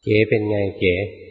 เก๋เป็นไงเก๋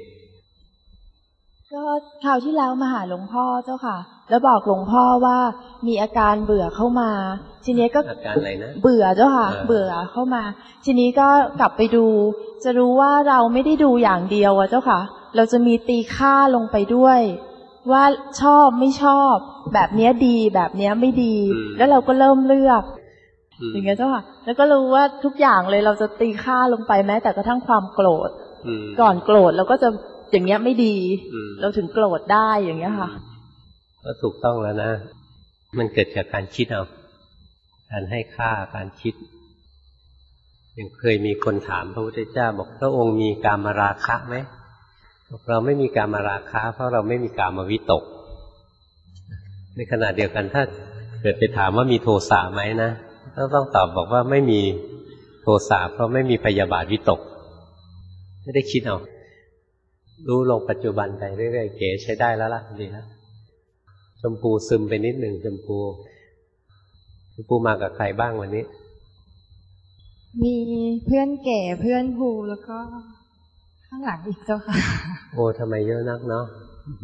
ก็คราวที่แล้วมาหาหลวงพ่อเจ้าค่ะแล้วบอกหลวงพ่อว่ามีอาการเบื่อเข้ามาทีนี้ก็อาการอะไรนะเบื่อเจ้าค่ะเบื่อเข้ามาทีนี้ก็กลับไปดูจะรู้ว่าเราไม่ได้ดูอย่างเดียวอะเจ้าค่ะเราจะมีตีค่าลงไปด้วยว่าชอบไม่ชอบแบบเนี้ยดีแบบเนี้ยไม่ดีแล้วเราก็เริ่มเลือกอย่างเงี้ยเจ้าค่ะแล้วก็รู้ว่าทุกอย่างเลยเราจะตีค่าลงไปแม้แต่กระทั่งความโกรธก่อนโกรธเราก็จะอย่างเงี้ยไม่ดีเราถึงโกรธได้อย่างเงี้ยค่ะก็ถูกต้องแล้วนะมันเกิดจากการคิดเอาการให้ค่าการคิดยังเคยมีคนถามพระพุทธเจ้าบอกพระองค์มีกามราคะไหมเราไม่มีกามราคะเพราะเราไม่มีกามวิตกในขณะเดียวกันถ้าเกิดไปถามว่ามีโทสะไหมนะต้องตอบบอกว่าไม่มีโทสะเพราะไม่มีพยาบาทวิตกไม่ได้คิดเอารู้ลงปัจจุบันไปเรื่อยๆเก๋ใช้ได้แล้วล่ะดีแล้วชมพูซึมไปนิดหนึ่งชมพูมากับใครบ้างวันนี้มีเพื่อนแก่เพื่อนภูแล้วก็ข้างหลังอีกเจ้าค่ะโอ้ทำไมเยอะนักเนาะ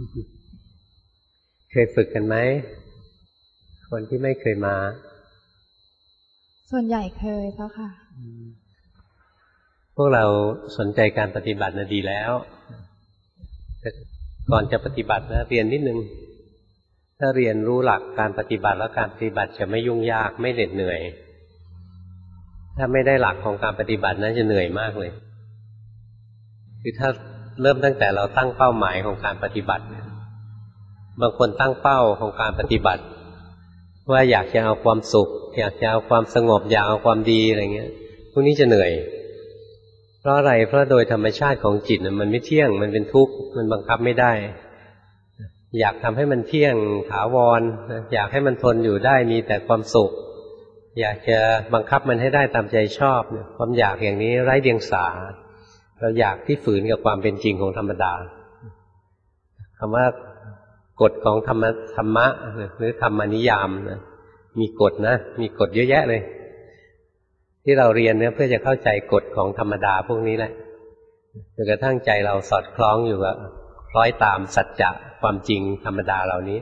เคยฝึกกันไหมคนที่ไม่เคยมาส่วนใหญ่เคยเจ้าค่ะพวกเราสนใจการปฏิบัติน่ะดีแล้วแต่ก่อนจะปฏิบัตินะเรียนนิดนึงถ้าเรียนรู้หลักการปฏิบัติแล้วการปฏิบัติจะไม่ยุ่งยากไม่เหน็ดเหนื่อยถ้าไม่ได้หลักของการปฏิบัตินั้นจะเหนื่อยมากเลยคือถ้าเริ่มตั้งแต่เราตั้งเป้าหมายของการปฏิบัติบางคนตั้งเป้าของการปฏิบัติว่าอยากจะเอาความสุขอยากจะเอาความสงบอยากเอาความดีอะไรเงี้ยพวกนี้จะเหนื่อยเพราะอะไรเพราะโดยธรรมชาติของจิตมันไม่เที่ยงมันเป็นทุกข์มันบังคับไม่ได้อยากทำให้มันเที่ยงถาวรอยากให้มันทนอยู่ได้มีแต่ความสุขอยากจะบังคับมันให้ได้ตามใจชอบเนี่ยความอยากอย่างนี้ไร้เดียงสาเราอยากที่ฝืนกับความเป็นจริงของธรรมดาคำว่ากฎของธรรมะหรือธรรมนิยามนะมีกฎนะมีกฎเยอะแยะเลยที่เราเรียนเนี่ยเพื่อจะเข้าใจกฎของธรรมดาพวกนี้แหละจนกระทั่งใจเราสอดคล้องอยู่กับคล้อยตามสัจจะความจริงธรรมดาเหล่านี้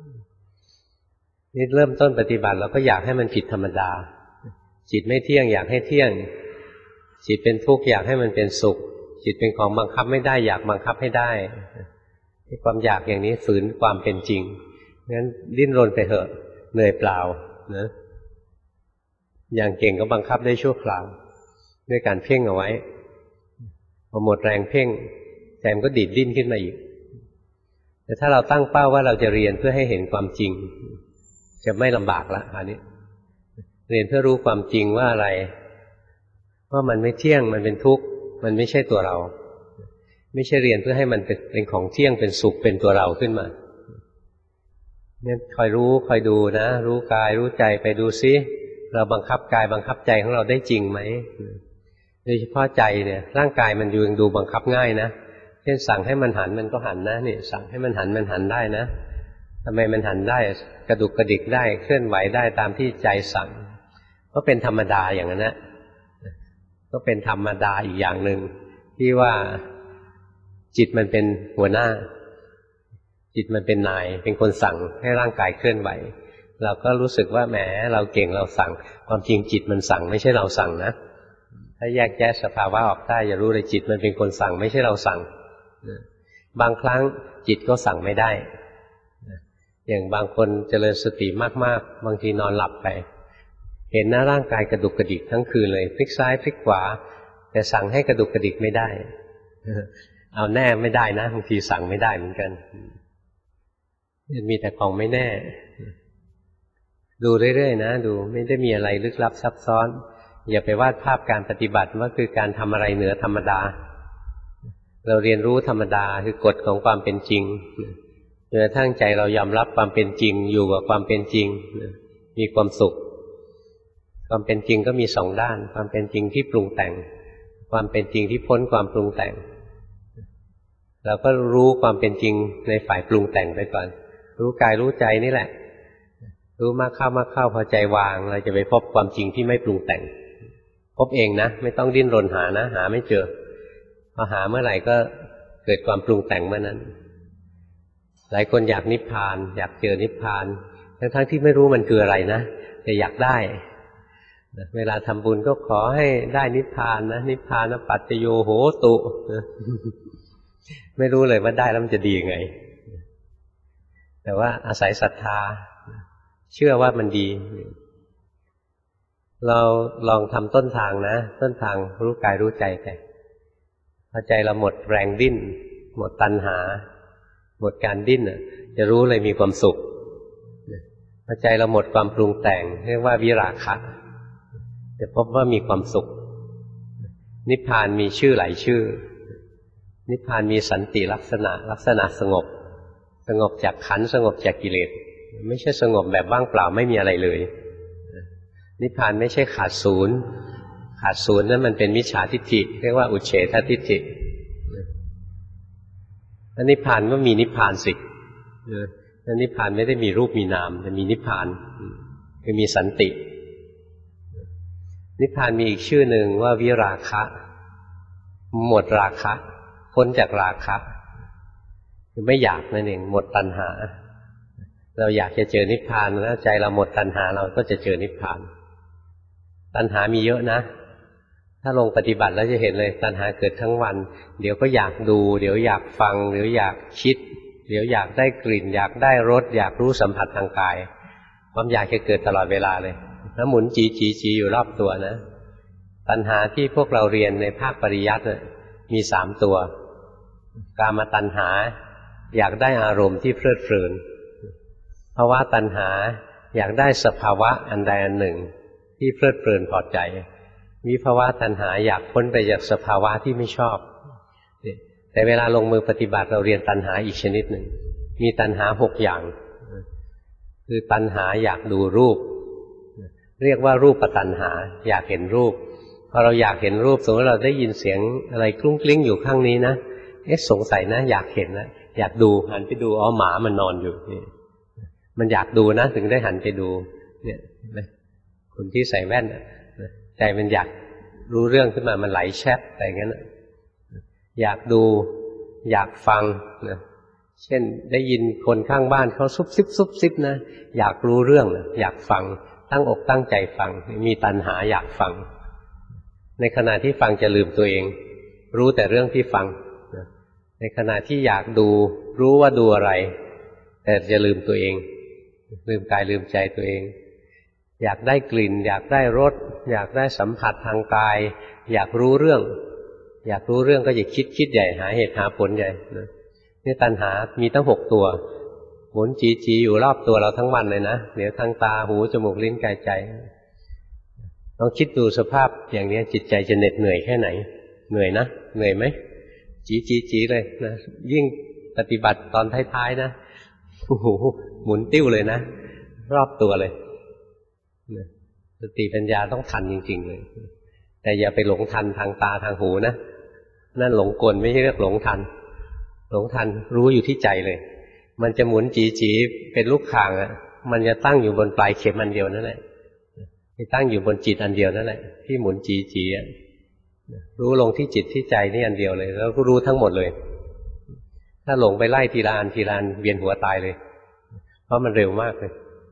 นี่เริ่มต้นปฏิบัติเราก็อยากให้มันผิดธรรมดาจิตไม่เที่ยงอยากให้เที่ยงจิตเป็นทุกข์อยากให้มันเป็นสุขจิตเป็นของบังคับไม่ได้อยากบังคับให้ได้ความอยากอย่างนี้ฝืนความเป็นจริงงั้นดิ้นรนไปเถอะเหนื่อยเปล่านะอย่างเก่งก็บังคับได้ชั่วคราวด้วยการเพ่งเอาไว้พอหมดแรงเพ่งใจมันก็ดีดดิ้นขึ้นมาอีกแต่ถ้าเราตั้งเป้าว่าเราจะเรียนเพื่อให้เห็นความจริงจะไม่ลำบากละอันนี้เรียนเพื่อรู้ความจริงว่าอะไรว่ามันไม่เที่ยงมันเป็นทุกข์มันไม่ใช่ตัวเราไม่ใช่เรียนเพื่อให้มันเป็นของเที่ยงเป็นสุขเป็นตัวเราขึ้นมาเนี่ยคอยรู้คอยดูนะรู้กายรู้ใจไปดูซิเราบังคับกายบังคับใจของเราได้จริงไหมโดยเฉพาะใจเนี่ยร่างกายมันยังดูบังคับง่ายนะเช่นสั่งให้มันหันมันก็หันนะนี่สั่งให้มันหันมันหันได้นะทำไมมันหันได้กระดุกกระดิกได้เคลื่อนไหวได้ตามที่ใจสั่งก็เป็นธรรมดาอย่างนั้นนะก็เป็นธรรมดาอีกอย่างหนึ่งที่ว่าจิตมันเป็นหัวหน้าจิตมันเป็นนายเป็นคนสั่งให้ร่างกายเคลื่อนไหวเราก็รู้สึกว่าแหมเราเก่งเราสั่งความจริงจิตมันสั่งไม่ใช่เราสั่งนะถ้าแยกแยะสภาวะออกได้จะรู้เลยจิตมันเป็นคนสั่งไม่ใช่เราสั่งบางครั้งจิตก็สั่งไม่ได้อย่างบางคนเจริญสติมากๆบางทีนอนหลับไปเห็นหน้าร่างกายกระดุกกระดิกทั้งคืนเลยพลิกซ้ายพลิกขวาแต่สั่งให้กระดุกกระดิกไม่ได้เอาแน่ไม่ได้นะบางทีสั่งไม่ได้เหมือนกันมีแต่ของไม่แน่ดูเรื่อยๆนะดูไม่ได้มีอะไรลึกลับซับซ้อนอย่าไปวาดภาพการปฏิบัติว่าคือการทำอะไรเหนือธรรมดาเราเรียนรู้ธรรมดาคือกฎของความเป็นจริงจนกระทั่งใจเรายอมรับความเป็นจริงอยู่กับความเป็นจริงมีความสุขความเป็นจริงก็มีสองด้านความเป็นจริงที่ปรุงแต่งความเป็นจริงที่พ้นความปรุงแต่งเราก็รู้ความเป็นจริงในฝ่ายปรุงแต่งไปก่อนรู้กายรู้ใจนี่แหละรู้มากเข้าพอใจวางเราจะไปพบความจริงที่ไม่ปรุงแต่งพบเองนะไม่ต้องดิ้นรนหานะหาไม่เจอพอหาเมื่อไหร่ก็เกิดความปรุงแต่งเมื่อนั้นหลายคนอยากนิพพานอยากเจอนิพพานทั้งที่ไม่รู้มันคืออะไรนะแต่อยากได้เวลาทำบุญก็ขอให้ได้นิพพานนะนิพพานปัจจโยโหตุไม่รู้เลยว่าได้แล้วมันจะดียังไงแต่ว่าอาศัยศรัทธาเชื่อว่ามันดีเราลองทำต้นทางนะต้นทางรู้กายรู้ใจไปพอใจเราหมดแรงดิ้นหมดตัณหาหมดการดิ้นจะรู้เลยมีความสุขพอใจเราหมดความปรุงแต่งเรียกว่าวิราคะจะพบว่ามีความสุขนิพพานมีชื่อหลายชื่อนิพพานมีสันติลักษณะสงบสงบจากขันธ์สงบจากกิเลสไม่ใช่สงบแบบว่างเปล่าไม่มีอะไรเลยนิพพานไม่ใช่ขาดศูนย์นั้นมันเป็นมิจฉาทิฏฐิเรียกว่าอุเฉททิฏฐิแล้วนิพพานก็มีนิพพานสิแล้วนิพพานไม่ได้มีรูปมีนามแต่มีนิพพานคือมีสันตินิพพานมีอีกชื่อหนึ่งว่าวิราคะหมดราคะพ้นจากราคะคือไม่อยากนั่นเองหมดตัณหาเราอยากจะเจอนิพพานแล้วใจเราหมดตัณหาเราก็จะเจอนิพพานตัณหามีเยอะนะถ้าลงปฏิบัติแล้วจะเห็นเลยตัณหาเกิดทั้งวันเดี๋ยวก็อยากดูเดี๋ยวอยากฟังเดี๋ยวอยากคิดเดี๋ยวอยากได้กลิ่นอยากได้รสอยากรู้สัมผัสทางกายความอยากจะเกิดตลอดเวลาเลยแล้วหมุนจีอยู่รอบตัวนะตัณหาที่พวกเราเรียนในภาคปริยัติมี3ตัวกามตัณหาอยากได้อารมณ์ที่เพลิดเพลินภวตัณหาอยากได้สภาวะอันใดอันหนึ่งที่เพลิดเพลินพอใจวิภวตัณหาอยากพ้นไปจากสภาวะที่ไม่ชอบแต่เวลาลงมือปฏิบัติเราเรียนตัณหาอีกชนิดหนึ่งมีตัณหา6อย่างคือตัณหาอยากดูรูปเรียกว่ารูปตัณหาอยากเห็นรูปพอเราอยากเห็นรูปสมมติเราได้ยินเสียงอะไรกลุ้งกลิ้งอยู่ข้างนี้นะสงสัยนะอยากเห็นนะอยากดูหันไปดูหมามันนอนอยู่นี่มันอยากดูนะถึงได้หันไปดูเนี่ยคนที่ใส่แว่นใจมันอยากรู้เรื่องขึ้นมามันไหลแชทอะไรอย่างนั้นอยากดูอยากฟังนะเช่นได้ยินคนข้างบ้านเขาซุบซิบนะอยากรู้เรื่องอยากฟังตั้งอกตั้งใจฟังมีตัณหาอยากฟังในขณะที่ฟังจะลืมตัวเองรู้แต่เรื่องที่ฟังในขณะที่อยากดูรู้ว่าดูอะไรแต่จะลืมตัวเองลืมกายลืมใจตัวเองอยากได้กลิ่นอยากได้รสอยากได้สัมผัสทางกายอยากรู้เรื่องก็จะคิดใหญ่หาเหตุหาผลใหญ่นี่ตัณหามีตั้ง6ตัวหมุนจีอยู่รอบตัวเราทั้งวันเลยนะเดี๋ยวทางตาหูจมูกลิ้นกายใจลองคิดดูสภาพอย่างนี้จิตใจจะเหน็ดเหนื่อยแค่ไหนเหนื่อยนะเหนื่อยไหมจีเลยนะยิ่งปฏิบัติตอนท้ายๆนะโอ้โหหมุนติ้วเลยนะรอบตัวเลยสติปัญญาต้องทันจริงๆเลยแต่อย่าไปหลงทันทางตาทางหูนะนั่นหลงกลไม่ใช่เรียกหลงทันหลงทันรู้อยู่ที่ใจเลยมันจะหมุนจีเป็นลูกข่างมันจะตั้งอยู่บนปลายเข็มอันเดียวนั่นแหละที่ตั้งอยู่บนจิตอันเดียวนั่นแหละที่หมุนจีรู้ลงที่จิตที่ใจนี่อันเดียวเลยแล้วก็รู้ทั้งหมดเลยถ้าหลงไปไล่ทีละอันเวียนหัวตายเลยเพราะมันเร็วมากเลย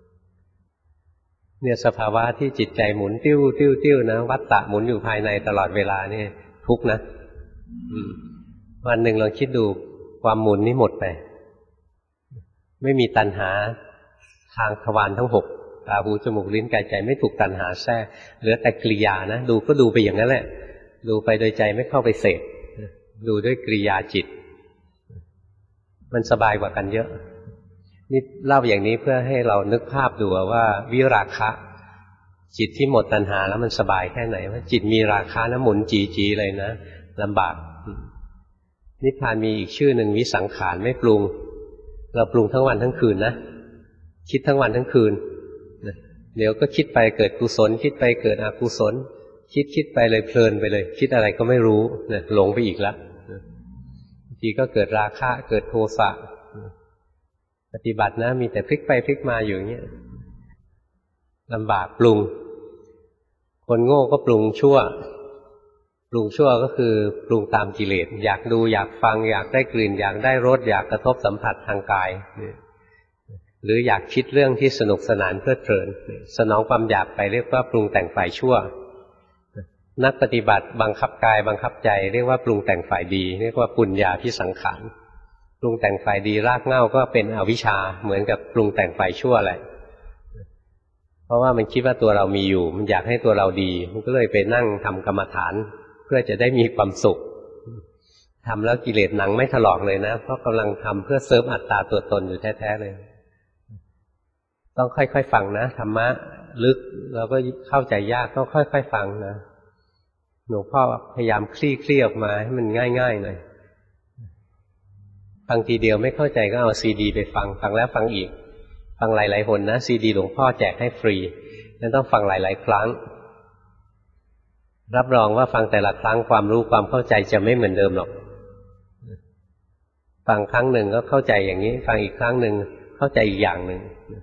เนี่ยสภาวะที่จิตใจหมุนติ้วนะวัฏฏะหมุนอยู่ภายในตลอดเวลานี่ทุกข์นะวันหนึ่งลองคิดดูความหมุนนี้หมดไปไม่มีตัณหาทางทวารทั้ง6ตาหูจมูกลิ้นกายใจไม่ถูกตัณหาแทรกเหลือแต่กริยานะดูก็ดูไปอย่างนั้นแหละดูไปโดยใจไม่เข้าไปเสพดูด้วยกริยาจิตมันสบายกว่ากันเยอะนี่เล่าอย่างนี้เพื่อให้เรานึกภาพดูว่าวิราคะจิตที่หมดตัณหาแล้วมันสบายแค่ไหนว่าจิตมีราคะนะหมุนจีเลยนะลำบากนิพพานมีอีกชื่อหนึ่งวิสังขารไม่ปรุงเราปรุงทั้งวันทั้งคืนนะคิดทั้งวันทั้งคืนเดี๋ยวก็คิดไปเกิดกุศลคิดไปเกิดอกุศลคิดไปเลยเพลินไปเลยคิดอะไรก็ไม่รู้หลงไปอีกแล้วบางทีก็เกิดราคะเกิดโทสะปฏิบัตินะมีแต่พลิกไปพลิกมาอยู่อย่างเงี้ยลำบากปรุงคนโง่ก็ปรุงชั่วปรุงชั่วก็คือปรุงตามกิเลสอยากดูอยากฟังอยากได้กลิ่นอยากได้รสอยากกระทบสัมผัสทางกายหรืออยากคิดเรื่องที่สนุกสนานเพลิดเพลินสนองความอยากไปเรียกว่าปรุงแต่งฝ่ายชั่วนักปฏิบัติบังคับกายบังคับใจเรียกว่าปรุงแต่งฝ่ายดีเรียกว่าปุญญาภิสังขารปรุงแต่งฝ่ายดีรากเหง้าก็เป็นอวิชชาเหมือนกับปรุงแต่งฝ่ายชั่วแหละเพราะว่ามันคิดว่าตัวเรามีอยู่มันอยากให้ตัวเราดีมันก็เลยไปนั่งทำกรรมฐานเพื่อจะได้มีความสุขทำแล้วกิเลสหนังไม่ถลอกเลยนะเพราะกำลังทำเพื่อเสริมอัตตาตัวตนอยู่แท้ๆเลยต้องค่อยๆฟังนะธรรมะลึกเราก็เข้าใจยากต้องค่อยๆฟังนะหลวงพ่อพยายามคลี่ออกมาให้มันง่ายๆหน่อยฟังทีเดียวไม่เข้าใจก็เอาซีดีไปฟังแล้วฟังอีกฟังหลายๆหนนะซีดีหลวงพ่อแจกให้ฟรีนั้นต้องฟังหลายๆครั้งรับรองว่าฟังแต่ละครั้งความรู้ความเข้าใจจะไม่เหมือนเดิมหรอกฟังครั้งหนึ่งก็เข้าใจอย่างนี้ฟังอีกครั้งหนึ่งเข้าใจอีกอย่างหนึ่ง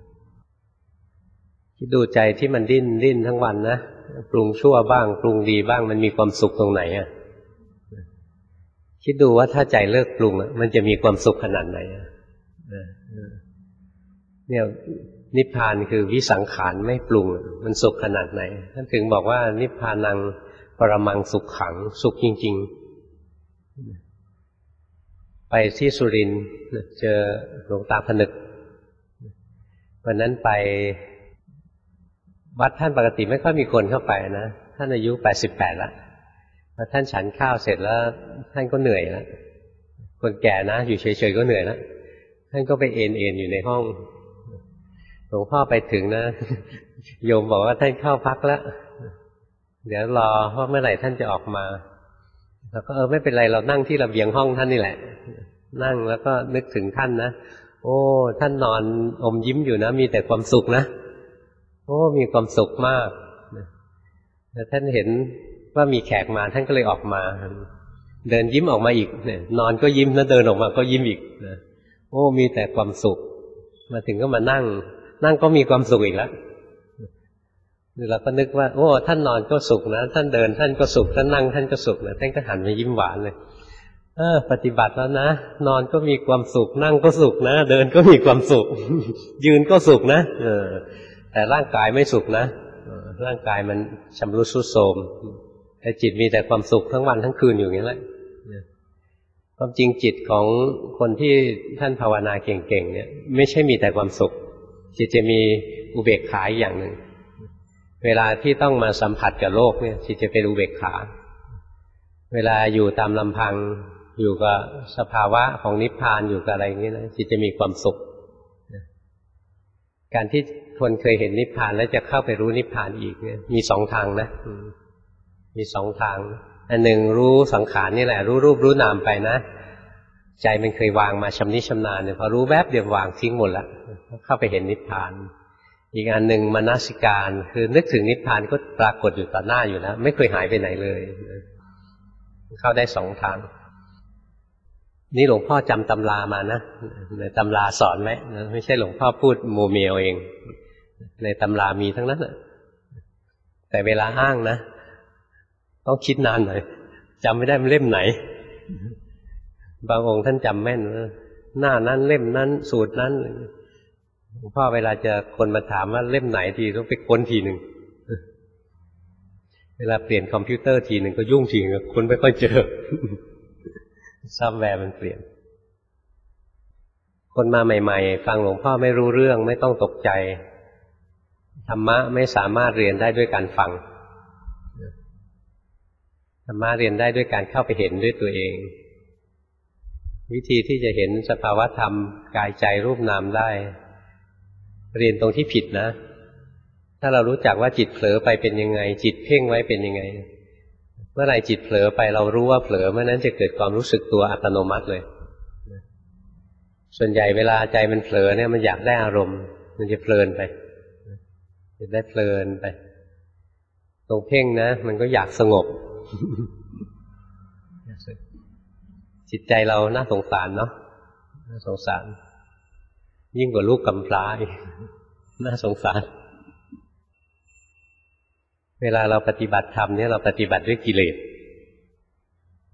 คิดดูใจที่มันดิ้นทั้งวันนะปรุงชั่วบ้างปรุงดีบ้างมันมีความสุขตรงไหนอ่ะคิดดูว่าถ้าใจเลิกปรุงมันจะมีความสุขขนาดไหนเนี่ยนิพพานคือวิสังขารไม่ปรุงมันสุขขนาดไหนท่านถึงบอกว่านิพพานังปรมังสุขขังสุขจริงๆไปที่สุรินทร์เจอหลวงตาผนึกวันนั้นไปวัดท่านปกติไม่ค่อยมีคนเข้าไปนะท่านอายุ88แล้วพอท่านฉันข้าวเสร็จแล้วท่านก็เหนื่อยแล้วคนแก่นะอยู่เฉยๆก็เหนื่อยแล้วท่านก็ไปเอนอยู่ในห้องหลวงพ่อไปถึงนะโยมบอกว่าท่านเข้าพักแล้วเดี๋ยวรอว่าเมื่อไหร่ท่านจะออกมาแล้วก็ไม่เป็นไรเรานั่งที่ระเบียงห้องท่านนี่แหละนั่งแล้วก็นึกถึงท่านนะโอ้ท่านนอนอมยิ้มอยู่นะมีแต่ความสุขนะโอ้มีความสุขมากแล้วท่านเห็นว่ามีแขกมาท่านก็เลยออกมาเดินยิ้มออกมาอีกเนี่ยนอนก็ยิ้มแล้วเดินออกมาก็ยิ้มอีกนะโอ้มีแต่ความสุขมาถึงก็มานั่งก็มีความสุขอีกแล้วเราก็นึกว่าโอ้ท่านนอนก็สุขนะท่านเดินท่านก็สุขท่านนั่งท่านก็สุขนะท่านก็หันมายิ้มหวานเลยปฏิบัติแล้วนะนอนก็มีความสุขนั่งก็สุขนะเดินก็มีความสุขยืนก็สุขนะแต่ร่างกายไม่สุขนะร่างกายมันชำรุดทรุดโทรมแต่จิตมีแต่ความสุขทั้งวันทั้งคืนอยู่อย่างนี้แหละความจริงจิตของคนที่ท่านภาวนาเก่งๆเนี่ยไม่ใช่มีแต่ความสุขจิตจะมีอุเบกขาอย่างหนึ่งเวลาที่ต้องมาสัมผัสกับโลกเนี่ยจิตจะเป็นอุเบกขาเวลาอยู่ตามลำพังอยู่กับสภาวะของนิพพานอยู่กับอะไรอย่างนี้นะจิตจะมีความสุขการที่คนเคยเห็นนิพพานแล้วจะเข้าไปรู้นิพพานอีกเนี่ยมีสองทางนะมีสองทางอันหนึ่งรู้สังขารนี่แหละรู้รูปรู้นามไปนะใจมันเคยวางมาชำนิชำนาญเนี่ยพอรู้แวบเดียววางทิ้งหมดละเข้าไปเห็นนิพพานอีกอันหนึ่งมนสิการคือนึกถึงนิพพานก็ปรากฏอยู่ต่อหน้าอยู่แล้วไม่เคยหายไปไหนเลยเข้าได้สองทางนี่หลวงพ่อจำตำรามานะในตำราสอนไหมไม่ใช่หลวงพ่อพูดโมเมลเองในตำรามีทั้งนั้นแต่เวลาอ้างนะต้องคิดนานหน่อยจำไม่ได้มันเล่มไหนบางองค์ท่านจำแม่นหน้านั้นเล่มนั้นสูตรนั้นหลวงพ่อเวลาจะคนมาถามว่าเล่มไหนทีต้องไปค้นทีหนึ่งเวลาเปลี่ยนคอมพิวเตอร์ทีหนึ่งก็ยุ่งทีนึงค้นไม่ค่อยเจอซอฟต์แวร์มันเปลี่ยนคนมาใหม่ๆฟังหลวงพ่อไม่รู้เรื่องไม่ต้องตกใจธรรมะไม่สามารถเรียนได้ด้วยการฟังธรรมะเรียนได้ด้วยการเข้าไปเห็นด้วยตัวเองวิธีที่จะเห็นสภาวะธรรมกายใจรูปนามได้เรียนตรงที่ผิดนะถ้าเรารู้จักว่าจิตเผลอไปเป็นยังไงจิตเพ่งไว้เป็นยังไงเมื่อไหร่จิตเผลอไปเรารู้ว่าเผลอเมื่อนั้นจะเกิดความรู้สึกตัวอัตโนมัติเลยส่วนใหญ่เวลาใจมันเผลอเนี่ยมันอยากได้อารมณ์มันจะเพลินไปจะได้เพลินไปตรงเพ่งนะมันก็อยากสงบจิตใจเราน่าสงสารเนาะน่าสงสารยิ่งกว่าลูกกำพร้าอีกน่าสงสารเวลาเราปฏิบัติธรรมเนี่ยเราปฏิบัติด้วยกิเลส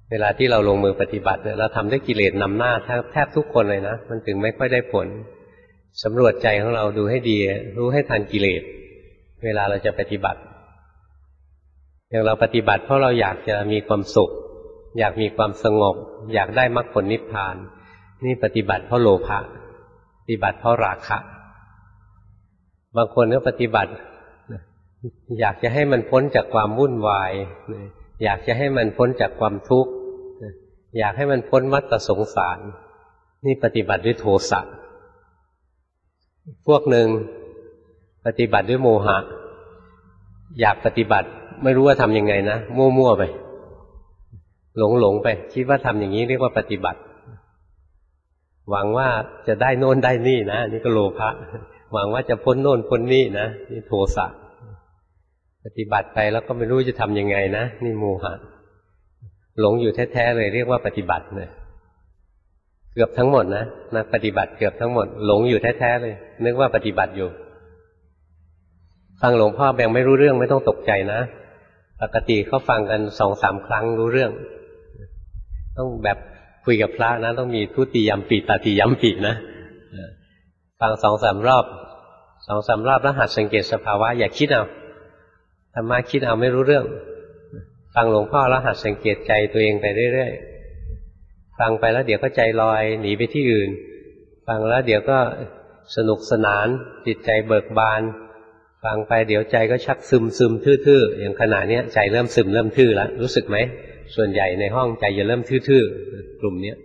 เวลาที่เราลงมือปฏิบัติเนี่ยเราทำด้วยกิเลสนำหน้าแทบทุกคนเลยนะมันถึงไม่ค่อยได้ผลสำรวจใจของเราดูให้ดีรู้ให้ทันกิเลสเวลาเราจะปฏิบัติอย่างเราปฏิบัติเพราะเราอยากจะมีความสุขอยากมีความสงบอยากได้มรรคผลนิพพานนี่ปฏิบัติเพราะโลภะปฏิบัติเพราะราคะบางคนก็ปฏิบัติอยากจะให้มันพ้นจากความวุ่นวายอยากจะให้มันพ้นจากความทุกข์อยากให้มันพ้นวัฏสงสารนี่ปฏิบัติด้วยโทสะพวกหนึ่งปฏิบัติด้วยโมหะอยากปฏิบัติไม่รู้ว่าทำยังไงนะมั่วๆไปหลงไปคิดว่าทำอย่างนี้เรียกว่าปฏิบัติหวังว่าจะได้โน่นได้นี่นะนี่ก็โลภะหวังว่าจะพ้นโน่นพ้นนี่นะนี่โทสะปฏิบัติไปแล้วก็ไม่รู้จะทำยังไงนะนี่โมหะหลงอยู่แท้ๆเลยเรียกว่าปฏิบัติเลยเกือบทั้งหมดนะนักปฏิบัติเกือบทั้งหมดหลงอยู่แท้ๆเลยนึกว่าปฏิบัติอยู่ฟังหลวงพ่อแบ่งไม่รู้เรื่องไม่ต้องตกใจนะปกติเขาฟังกัน 2-3 ครั้งรู้เรื่องต้องแบบคุยกับพระนะต้องมีทุติยัมปิตติยัมปินะฟัง 2-3 รอบ 2-3 รอบแล้วหัดสังเกตสภาวะอย่าคิดเอาธรรมะคิดเอาไม่รู้เรื่องฟังหลวงพ่อแล้วหัดสังเกตใจตัวเองไปเรื่อยๆฟังไปแล้วเดี๋ยวก็ใจลอยหนีไปที่อื่นฟังแล้วเดี๋ยวก็สนุกสนานจิตใจเบิกบานฟังไปเดี๋ยวใจก็ชักซึมทื่อๆอย่างขณะนี้ใจเริ่มซึมเริ่มทื่อแล้วรู้สึกไหมส่วนใหญ่ในห้องใจจะเริ่มทื่อๆกลุ่มนี้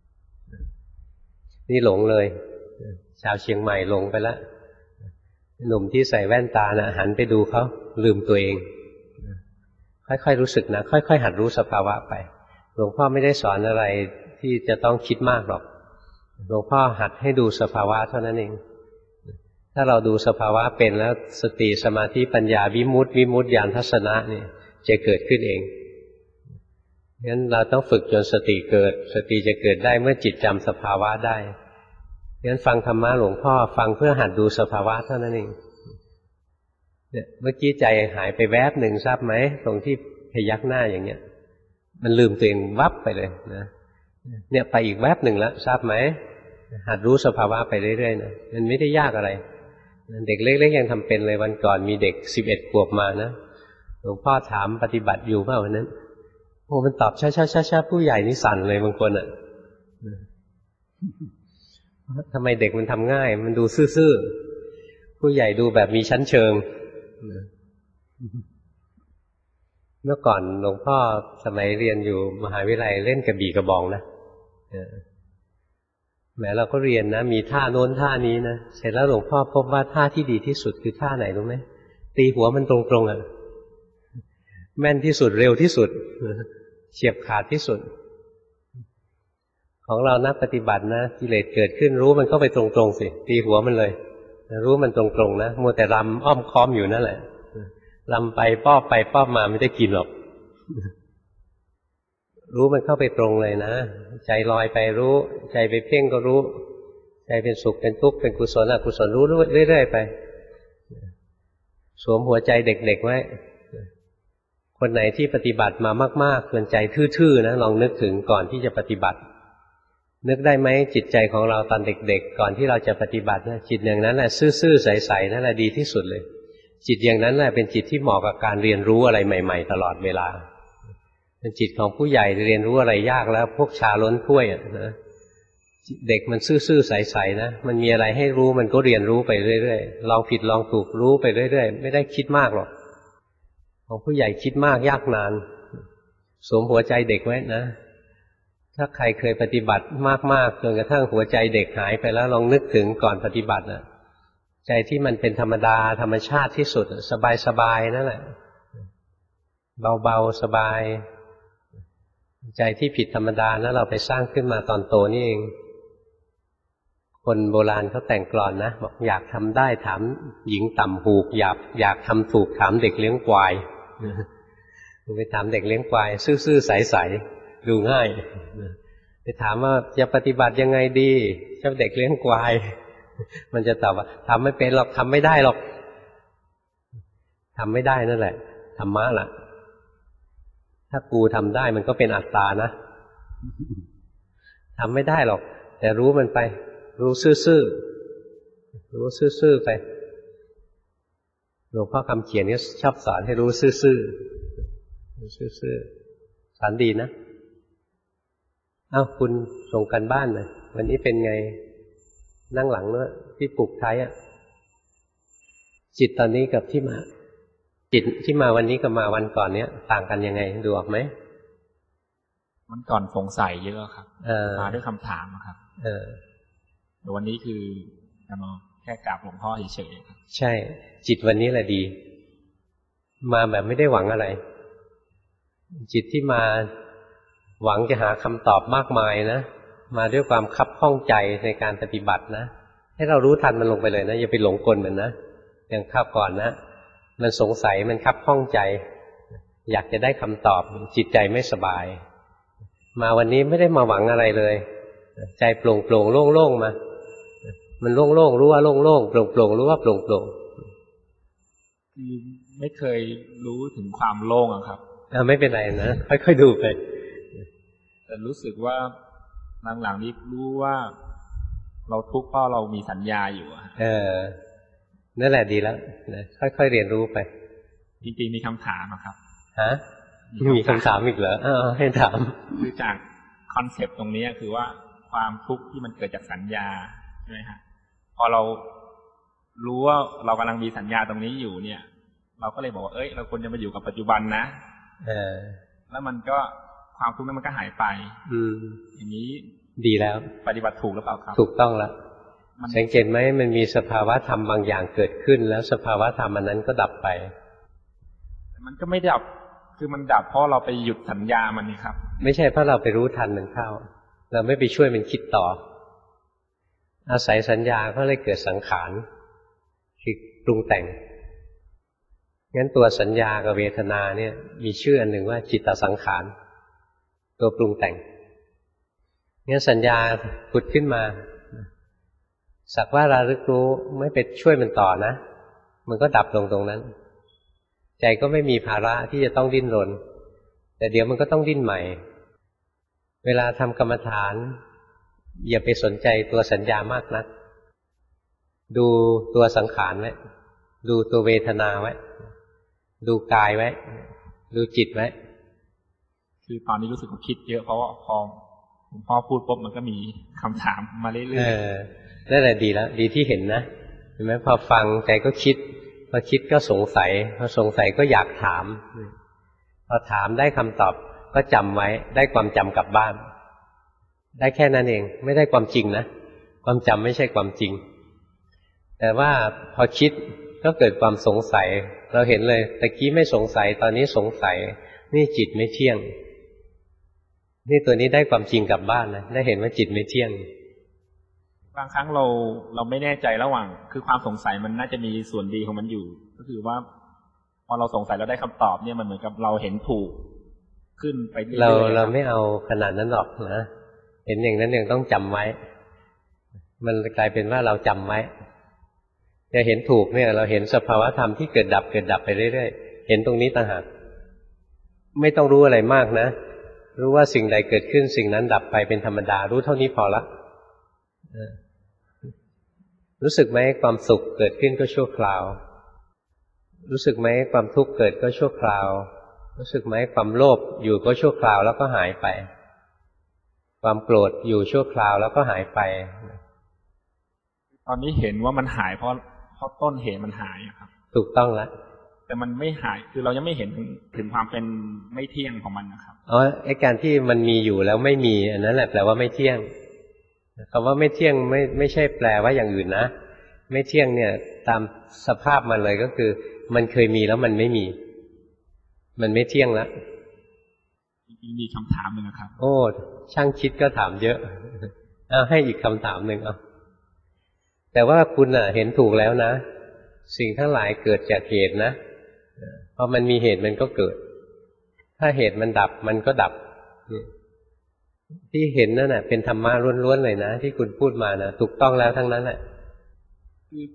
นี่หลงเลยชาวเชียงใหม่หลงไปแล้วหนุ่มที่ใส่แว่นตานะหันไปดูเขาลืมตัวเองค่อยๆรู้สึกนะค่อยๆหัดรู้สภาวะไปหลวงพ่อไม่ได้สอนอะไรที่จะต้องคิดมากหรอกหลวงพ่อหัดให้ดูสภาวะเท่านั้นเองถ้าเราดูสภาวะเป็นแล้วสติสมาธิปัญญาวิมุตติญาณทัศนะนี่จะเกิดขึ้นเองงั้นเราต้องฝึกจนสติเกิดสติจะเกิดได้เมื่อจิตจำสภาวะได้งั้นฟังธรรมะหลวงพ่อฟังเพื่อหัดดูสภาวะเท่านั้นเองเนี่ยเมื่อกี้ใจหายไปแวบหนึ่งทราบไหมตรงที่พยักหน้าอย่างเงี้ยมันลืมตัวเองวับไปเลยนะเนี่ยไปอีกแวบหนึ่งแล้วทราบไหมหัดรู้สภาวะไปเรื่อยๆนะมันไม่ได้ยากอะไรเด็กเล็กๆยังทำเป็นเลยวันก่อนมีเด็ก11 ขวบมานะหลวงพ่อถามปฏิบัติอยู่เปล่าวันนั้นโอ้มันตอบช้าๆผู้ใหญ่นี่สั่นเลยบางคนอ่ะทำไมเด็กมันทำง่ายมันดูซื่อๆผู้ใหญ่ดูแบบมีชั้นเชิงเมื่อก่อนหลวงพ่อสมัยเรียนอยู่มหาวิทยาลัยเล่นกระบี่กระบองนะแม้เราก็เรียนนะมีท่าโน้นท่านี้นะเสร็จแล้วหลวงพ่อพบว่าท่าที่ดีที่สุดคือท่าไหนรู้ไหมตีหัวมันตรงๆอ่ะแม่นที่สุดเร็วที่สุดเฉียบขาดที่สุดของเรานักปฏิบัตินะกิเลสเกิดขึ้นรู้มันก็ไปตรงๆสิตีหัวมันเลยรู้มันตรงๆนะมัวแต่รำอ้อมค้อมอยู่นั่นแหละรำไปป้อไปป้อมาไม่ได้กินหรอกรู้มันเข้าไปตรงเลยนะใจลอยไปรู้ใจไปเพ่งก็รู้ใจเป็นสุขเป็นทุกข์เป็นกุศลอกุศลรู้เรื่อยๆไปสวมหัวใจเด็กๆไว้คนไหนที่ปฏิบัติมามากๆจนใจทื่อๆนะลองนึกถึงก่อนที่จะปฏิบัตินึกได้ไหมจิตใจของเราตอนเด็กๆก่อนที่เราจะปฏิบัตินะจิตอย่างนั้นแหละซื่อๆใสๆนั่นแหละดีที่สุดเลยจิตอย่างนั้นแหละเป็นจิตที่เหมาะกับการเรียนรู้อะไรใหม่ๆตลอดเวลาเป็นจิตของผู้ใหญ่เรียนรู้อะไรยากแล้วพวกชาล้นถ้วยนะเด็กมันซื่อๆใสๆนะมันมีอะไรให้รู้มันก็เรียนรู้ไปเรื่อยๆลองผิดลองถูกรู้ไปเรื่อยๆไม่ได้คิดมากหรอกของผู้ใหญ่คิดมากยากนานสวมหัวใจเด็กไว้นะถ้าใครเคยปฏิบัติมากๆจนกระทั่งหัวใจเด็กหายไปแล้วลองนึกถึงก่อนปฏิบัตินะใจที่มันเป็นธรรมดาธรรมชาติที่สุดสบายๆนั่นแหละเบาๆสบายใจที่ผิดธรรมดานะเราไปสร้างขึ้นมาตอนโตนี่เองคนโบราณเขาแต่งกลอนนะบอกอยากทำได้ถามหญิงต่ำหูกอยากทำถูกถามเด็กเลี้ยงควายไปถามเด็กเลี้ยงควายซื่อๆใสๆดูง่ายไปถามว่าจะปฏิบัติยังไงดีเจ้าเด็กเลี้ยงควายมันจะตอบว่าทำไม่เป็นหรอกทำไม่ได้หรอกทำไม่ได้นั่นแหละธรรมะล่ะถ้ากูทำได้มันก็เป็นอัตตานะทำไม่ได้หรอกแต่รู้มันไปรู้ซื่อๆรู้ซื่อๆไปหลวงพ่อคำเขียนนี่ชอบสอนให้รู้ซื่อๆรู้ซื่อๆสอนดีนะเอ้าคุณส่งกันบ้านหน่อยวันนี้เป็นไงนั่งหลังเนอะที่ปลุกท้ายจิตตอนนี้กับที่มาจิตที่มาวันนี้กับมาวันก่อนเนี้ยต่างกันยังไงดูออกไหมมันก่อนสงสัยเยอะครับมาด้วยคำถามครับแต่วันนี้คือมาแค่กราบหลวงพ่อเฉยๆครับใช่จิตวันนี้แหละดีมาแบบไม่ได้หวังอะไรจิตที่มาหวังจะหาคำตอบมากมายนะมาด้วยความคับข้องใจในการปฏิบัตินะให้เรารู้ทันมันลงไปเลยนะอย่าไปหลงกลมันนะอย่างข้าวก่อนนะมันสงสัยมันคับข้องใจอยากจะได้คำตอบจิตใจไม่สบายมาวันนี้ไม่ได้มาหวังอะไรเลยใจโปร่งโปร่งโล่งโล่งมามันโล่งโล่งรู้ว่าโล่งโล่งโปร่งโปร่งรู้ว่าโปร่งโปร่งคือไม่เคยรู้ถึงความโล่งอะครับไม่เป็นไรนะค่อยๆดูไปแต่รู้สึกว่าหลังๆนี้รู้ว่าเราทุกข์เพราะเรามีสัญญาอยู่นั่นแหละดีแล้วนะค่อยๆเรียนรู้ไปจริงๆมีคำถามครับฮะมีคำถามอีกเหรอให้ถามคือจากคอนเซปต์ตรงนี้คือว่าความทุกข์ที่มันเกิดจากสัญญาใช่ไหมฮะพอเรารู้ว่าเรากำลังมีสัญญาตรงนี้อยู่เนี่ยเราก็เลยบอกว่าเราควรจะมาอยู่กับปัจจุบันนะแล้วมันก็ความทุกข์นั้นมันก็หายไปอย่างนี้ดีแล้วปฏิบัติถูกหรือเปล่าครับถูกต้องแล้วสังเกตไหมมันมีสภาวะธรรมบางอย่างเกิดขึ้นแล้วสภาวะธรรมอันนั้นก็ดับไปมันก็ไม่ดับคือมันดับเพราะเราไปหยุดสัญญามันนี่ครับไม่ใช่เพราะเราไปรู้ทันมันเข้าเราไม่ไปช่วยมันคิดต่ออาศัยสัญญาก็เลยเกิดสังขารคือปรุงแต่งงั้นตัวสัญญากับเวทนาเนี่ยมีชื่ออันหนึ่งว่าจิตตสังขารตัวปรุงแต่งงั้นสัญญาผุดขึ้นมาสักว่าระลึกรู้ไม่ไปช่วยมันต่อนะมันก็ดับลงตรงนั้นใจก็ไม่มีภาระที่จะต้องดิ้นรนแต่เดี๋ยวมันก็ต้องดิ้นใหม่เวลาทำกรรมฐานอย่าไปสนใจตัวสัญญามากนักดูตัวสังขารไว้ดูตัวเวทนาไว้ดูกายไว้ดูจิตไว้คือตอนนี้รู้สึกว่าคิดเยอะเพราะว่าพอหลวงพ่อพูดปุ๊บมันก็มีคำถามมาเรื่อยๆนั่นแหละดีแล้วดีที่เห็นนะเห็นไหมพอฟังใจก็คิดพอคิดก็สงสัยพอสงสัยก็อยากถามพอถามได้คำตอบก็จำไว้ได้ความจำกลับบ้านได้แค่นั้นเองไม่ได้ความจริงนะความจำไม่ใช่ความจริงแต่ว่าพอคิดก็เกิดความสงสัยเราเห็นเลยตะกี้ไม่สงสัยตอนนี้สงสัยนี่จิตไม่เที่ยงนี่ตัวนี้ได้ความจริงกลับบ้านนะได้เห็นว่าจิตไม่เที่ยงบางครั้งเราไม่แน่ใจระหว่างคือความสงสัยมันน่าจะมีส่วนดีของมันอยู่ก็คือว่าพอเราสงสัยเราได้คำตอบเนี่ยมันเหมือนกับเราเห็นถูกขึ้นไปเรื่อยๆเราไม่เอาขนาดนั้นหรอกนะเห็นอย่างนั้นยังต้องจำไว้มันกลายเป็นว่าเราจำไว้จะเห็นถูกเนี่ยเราเห็นสภาวะธรรมที่เกิดดับไปเรื่อยๆเห็นตรงนี้ต่างหากไม่ต้องรู้อะไรมากนะรู้ว่าสิ่งใดเกิดขึ้นสิ่งนั้นดับไปเป็นธรรมดารู้เท่านี้พอละรู้สึกไหมความสุขเกิดขึ้นก็ชั่วคราวรู้สึกไหมความทุกข์เกิดก็ชั่วคราวรู้สึกไหมความโลภอยู่ก็ชั่วคราวแล้วก็หายไปความโกรธอยู่ชั่วคราวแล้วก็หายไปตอนนี้เห็นว่ามันหายเพราะต้นเหตุมันหายครับถูกต้องแล้วแต่มันไม่หายคือเรายังไม่เห็นถึงความเป็นไม่เที่ยงของมันนะครับไอ้การที่มันมีอยู่แล้วไม่มีอันนั้นแหละแปลว่าไม่เที่ยงคำว่าไม่เที่ยงไม่ใช่แปลว่าอย่างอื่นนะไม่เที่ยงเนี่ยตามสภาพมันเลยก็คือมันเคยมีแล้วมันไม่มีมันไม่เที่ยงแล้วมีคำถามหนึ่งนะครับโอ้ช่างคิดก็ถามเยอะให้อีกคำถามหนึ่งแต่ว่าคุณเห็นถูกแล้วนะสิ่งทั้งหลายเกิดจากเหตุนะพอมันมีเหตุมันก็เกิดถ้าเหตุมันดับมันก็ดับที่เห็นนั่นเป็นธรรมะล้วนๆเลยนะที่คุณพูดมานะถูกต้องแล้วทั้งนั้นแหละ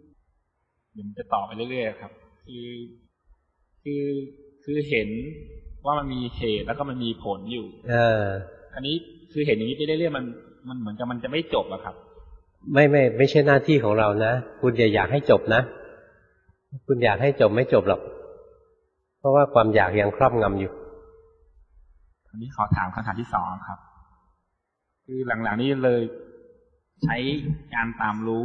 ผมจะต่อไปเรื่อยๆครับคือเห็นว่ามันมีเหตุแล้วก็มันมีผลอยู่ อันนี้คือเห็นอย่างนี้ไปเรื่อยๆมันเหมือนกับมันจะไม่จบอะครับไม่ใช่หน้าที่ของเรานะคุณอย่าอยากให้จบนะคุณอยากให้จบไม่จบหรอกเพราะว่าความอยากยังครอบงำอยู่อันนี้ขอถามคำถามที่สองครับคือหลังๆนี้เลยใช้การตามรู้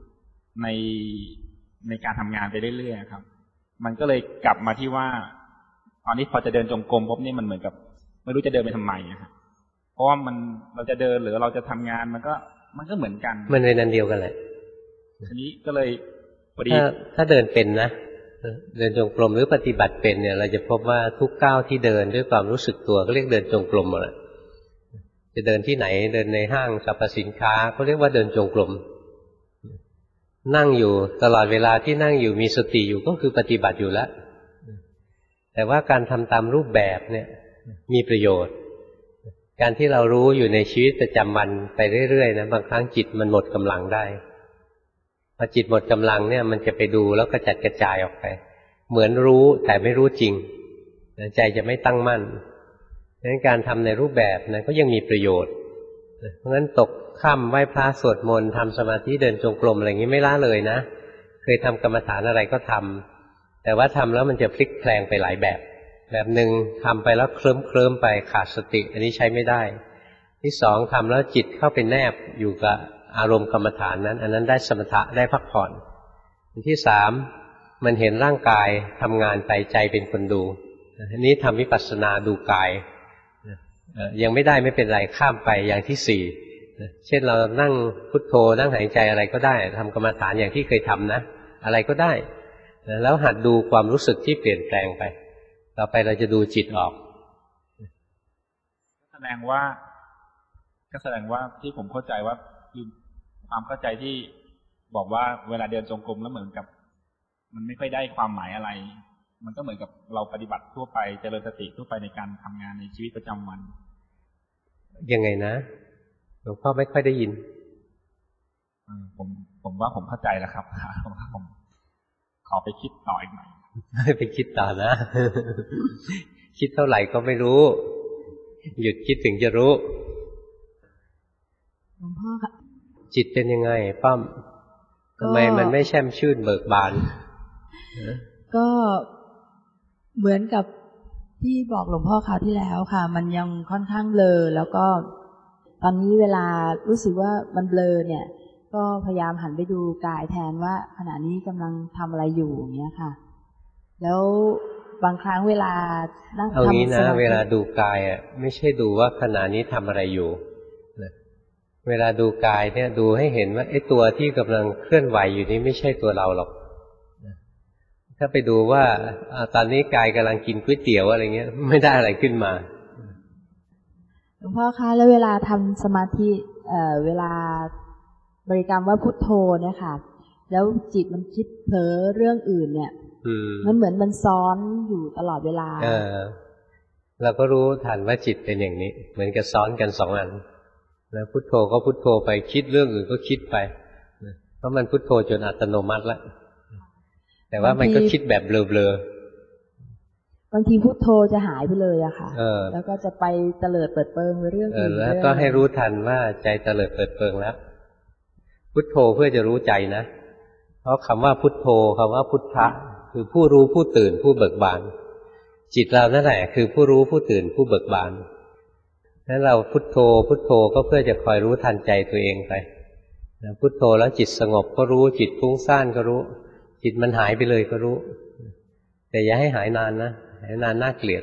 ในการทำงานไปเรื่อยๆครับมันก็เลยกลับมาที่ว่าตอนนี้พอจะเดินจงกรมปุ๊บนี่มันเหมือนกับไม่รู้จะเดินไปทำไมครับเพราะว่าเราจะเดินหรือเราจะทำงานมันก็เหมือนกันมันเป็นอันเดียวกันแหละทีนี้ก็เลยพอดีถ้าเดินเป็นนะเดินจงกรมหรือปฏิบัติเป็นเนี่ยเราจะพบว่าทุกก้าวที่เดินด้วยความรู้สึกตัวก็เรียกเดินจงกรมหมดเลยจะเดินที่ไหนเดินในห้างสรรพสินค้าเขาเรียกว่าเดินจงกรมนั่งอยู่ตลอดเวลาที่นั่งอยู่มีสติอยู่ก็คือปฏิบัติอยู่แล้วแต่ว่าการทำตามรูปแบบเนี่ยมีประโยชน์การที่เรารู้อยู่ในชีวิตประจำวันไปเรื่อยๆนะบางครั้งจิตมันหมดกำลังได้พอจิตหมดกำลังเนี่ยมันจะไปดูแล้วกระจัดกระจายออกไปเหมือนรู้แต่ไม่รู้จริงใจจะไม่ตั้งมั่นดังนั้นการทำในรูปแบบนั้นก็ยังมีประโยชน์เพราะฉะนั้นตกค่ำไหว้พระสวดมนต์ทำสมาธิเดินจงกรมอะไรอย่างนี้ไม่ละเลยนะเคยทำกรรมฐานอะไรก็ทำแต่ว่าทำแล้วมันจะพลิกแปลงไปหลายแบบหนึ่งทำไปแล้วเคลิ้มไปขาดสติอันนี้ใช้ไม่ได้ที่สองทำแล้วจิตเข้าไปแนบอยู่กับอารมณ์กรรมฐานนั้นอันนั้นได้สมถะได้พักผ่อนอันที่สามมันเห็นร่างกายทำงานไปใจเป็นคนดูอันนี้ทำวิปัสสนาดูกายยังไม่ได้ไม่เป็นไรข้ามไปอย่างที่สี่เช่นเรานั่งพุทโธนั่งหายใจอะไรก็ได้ทำกรรมฐานอย่างที่เคยทำนะอะไรก็ได้แล้วหัดดูความรู้สึกที่เปลี่ยนแปลงไปต่อไปเราจะดูจิตออกแสดงว่าที่ผมเข้าใจว่าคือความเข้าใจที่บอกว่าเวลาเดินจงกรมแล้วเหมือนกับมันไม่ค่อยได้ความหมายอะไรมันก็เหมือนกับเราปฏิบัติทั่วไปเจริญสติทั่วไปในการทำงานในชีวิตประจำวันยังไงนะหลวงพ่อไม่ค่อยได้ยินผมว่าผมเข้าใจแล้วครับผมขอไปคิดต่ออีกหน่อยไปคิดต่อนะคิดเท่าไหร่ก็ไม่รู้หยุดคิดถึงจะรู้หลวงพ่อค่ะจิตเป็นยังไงป้อมทำไมมันไม่แช่มชื่นเบิกบานก็เหมือนกับที่บอกหลวงพ่อคราวที่แล้วค่ะมันยังค่อนข้างเบลอแล้วก็ตอนนี้เวลารู้สึกว่ามันเบลอเนี่ยก็พยายามหันไปดูกายแทนว่าขณะนี้กำลังทำอะไรอยู่อย่างเงี้ยค่ะแล้วบางครั้งเวลานั่งทำเอางี้นะเวลาดูกายอ่ะไม่ใช่ดูว่าขณะนี้ทำอะไรอยู่นะเวลาดูกายเนี่ยดูให้เห็นว่าไอ้ตัวที่กำลังเคลื่อนไหวอยู่นี้ไม่ใช่ตัวเราหรอกถ้าไปดูว่าตอนนี้กายกำลังกินก๋วยเตี๋ยวอะไรเงี้ยไม่ได้อะไรขึ้นมาหลวงพ่อคะแล้วเวลาทำสมาธิเวลาบริกรรมว่าพุทโธเนี่ยค่ะแล้วจิตมันคิดเพ้อเรื่องอื่นเนี่ยมันเหมือนมันซ้อนอยู่ตลอดเวลาเราก็รู้ทันว่าจิตเป็นอย่างนี้เหมือนกับซ้อนกันสองอันแล้วพุทโธก็พุทโธไปคิดเรื่องอื่นก็คิดไปเพราะมันพุทโธจนอัตโนมัติแล้วแต่ว่ามันก็คิดแบบเบลอๆบางทีพุทโธจะหายไปเลยอะค่ะแล้วก็จะไปเตลิดเปิดเปิงเรื่องอื่นแล้วก็ให้รู้ทันว่าใจเตลิดเปิดเปิงแล้วพุทโธเพื่อจะรู้ใจนะเพราะคำว่าพุทโธคำว่าพุทธะคือผู้รู้ผู้ตื่นผู้เบิกบานจิตเรานั่นแหละคือผู้รู้ผู้ตื่นผู้เบิกบานนั้นเราพุทโธพุทโธก็เพื่อจะคอยรู้ทันใจตัวเองไปพุทโธแล้วจิตสงบก็รู้จิตฟุ้งซ่านก็รู้จิตมันหายไปเลยก็รู้แต่อย่าให้หายนานนะหายนานน่าเกลียด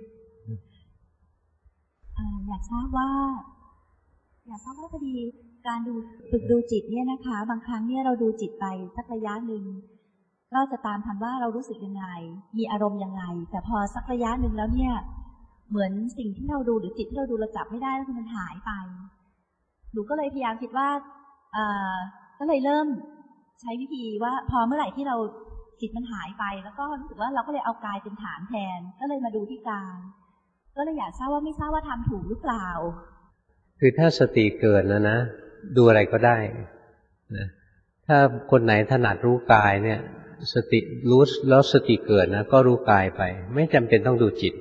อยากทราบว่าพอดีการฝึกดูจิตเนี่ยนะคะบางครั้งเนี่ยเราดูจิตไปสักระยะหนึ่งก็จะตามทันว่าเรารู้สึกยังไงมีอารมณ์ยังไงแต่พอสักระยะหนึ่งแล้วเนี่ยเหมือนสิ่งที่เราดูหรือจิตที่เราดูเราจับไม่ได้แล้วมันหายไปหนูก็เลยพยายามคิดว่าก็เลยเริ่มใช้วิธีว่าพอเมื่อไหร่ที่เราจิตมันหายไปแล้วก็รู้สึกว่าเราก็เลยเอากายเป็นฐานแทนก็เลยมาดูที่กายก็เลยอยากทราบว่าไม่ทราบว่าทำถูกหรือเปล่าคือถ้าสติเกิดนะดูอะไรก็ได้นะถ้าคนไหนถนัดรู้กายเนี่ยสติรู้แล้วสติเกิดนะก็รู้กายไปไม่จำเป็นต้องดูจิต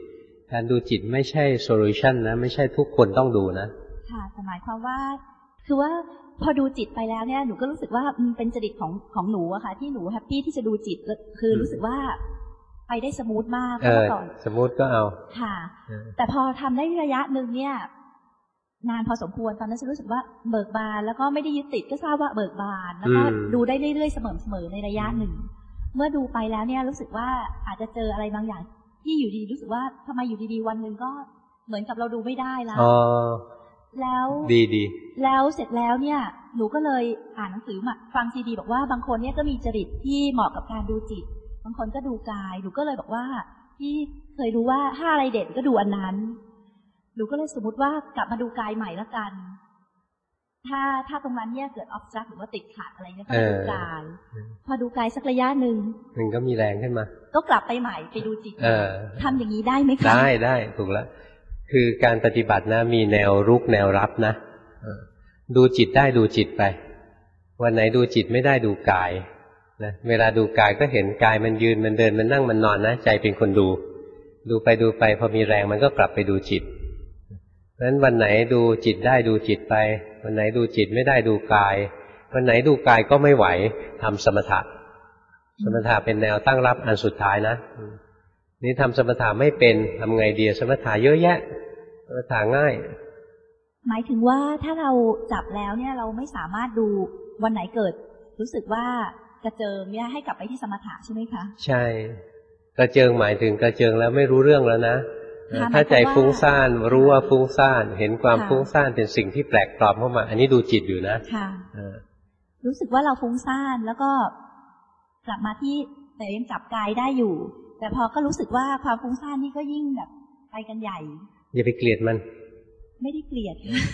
การดูจิตไม่ใช่โซลูชันนะไม่ใช่ทุกคนต้องดูนะค่ะแต่หมายความว่าคือว่าพอดูจิตไปแล้วเนี่ยหนูก็รู้สึกว่ามันเป็นจริตของหนูอะค่ะที่หนูแฮปปี้ที่จะดูจิตคือรู้สึกว่าไปได้สมูทมากเมื่อก่อนสมูทก็เอาค่ะแต่พอทำได้ระยะหนึ่งเนี่ยนานพอสมควรตอนนั้นฉันรู้สึกว่าเบิกบานแล้วก็ไม่ได้ยึดติดก็ทราบว่าเบิกบานแล้วก็ดูได้เรื่อยๆเสมอในระยะหนึ่งเมื่อดูไปแล้วเนี่ยรู้สึกว่าอาจจะเจออะไรบางอย่างที่อยู่ดีรู้สึกว่าทำไมอยู่ดีๆวันหนึ่งก็เหมือนกับเราดูไม่ได้แล้วแล้วดีแล้วเสร็จแล้วเนี่ยหนูก็เลยอ่านหนังสือมาฟังซีดีบอกว่าบางคนเนี่ยก็มีจริตที่เหมาะกับการดูจิตบางคนก็ดูกายหนูก็เลยบอกว่าที่เคยรู้ว่าถ้าอะไรเด่นก็ดูอันนั้นหนูก็เลยสมมติว่ากลับมาดูกายใหม่ละกันถ้าตรงนั้นเนี่ยเกิด obstruct หรือว่าติดขัดอะไรเนี่ยก็ดูกายพอดูกายสักระยะหนึ่งมันก็มีแรงขึ้นมาก็กลับไปใหม่ไปดูจิตทำอย่างนี้ได้ไหมคะได้ถูกแล้วคือการปฏิบัตินะมีแนวรุกแนวรับนะดูจิตได้ดูจิตไปวันไหนดูจิตไม่ได้ดูกายนะเวลาดูกายก็เห็นกายมันยืนมันเดินมันนั่งมันนอนนะใจเป็นคนดูไปพอมีแรงมันก็กลับไปดูจิตเพราะฉะนั้นวันไหนดูจิตได้ดูจิตไปวันไหนดูจิตไม่ได้ดูกายวันไหนดูกายก็ไม่ไหวทำสมถะเป็นแนวตั้งรับอันสุดท้ายนะนี่ทำสมถะไม่เป็นทำไงดีสมถะเยอะแยะสมถะง่ายหมายถึงว่าถ้าเราจับแล้วเนี่ยเราไม่สามารถดูวันไหนเกิดรู้สึกว่ากระเจิงเนี่ยให้กลับไปที่สมถะใช่ไหมคะใช่กระเจิงหมายถึงกระเจิงแล้วไม่รู้เรื่องแล้วนะถ้าใจฟุ้งซ่านรู้ว่าฟุ้งซ่านเห็นความฟุ้งซ่านเป็นสิ่งที่แปลกปลอมเข้ามาอันนี้ดูจิตอยู่นะค่ะรู้สึกว่าเราฟุ้งซ่านแล้วก็กลับมาที่แต่ยังจับกายได้อยู่แต่พอก็รู้สึกว่าความฟุ้งซ่านนี่ก็ยิ่งแบบไปกันใหญ่อย่าไปเกลียดมันไม่ได้เกลียด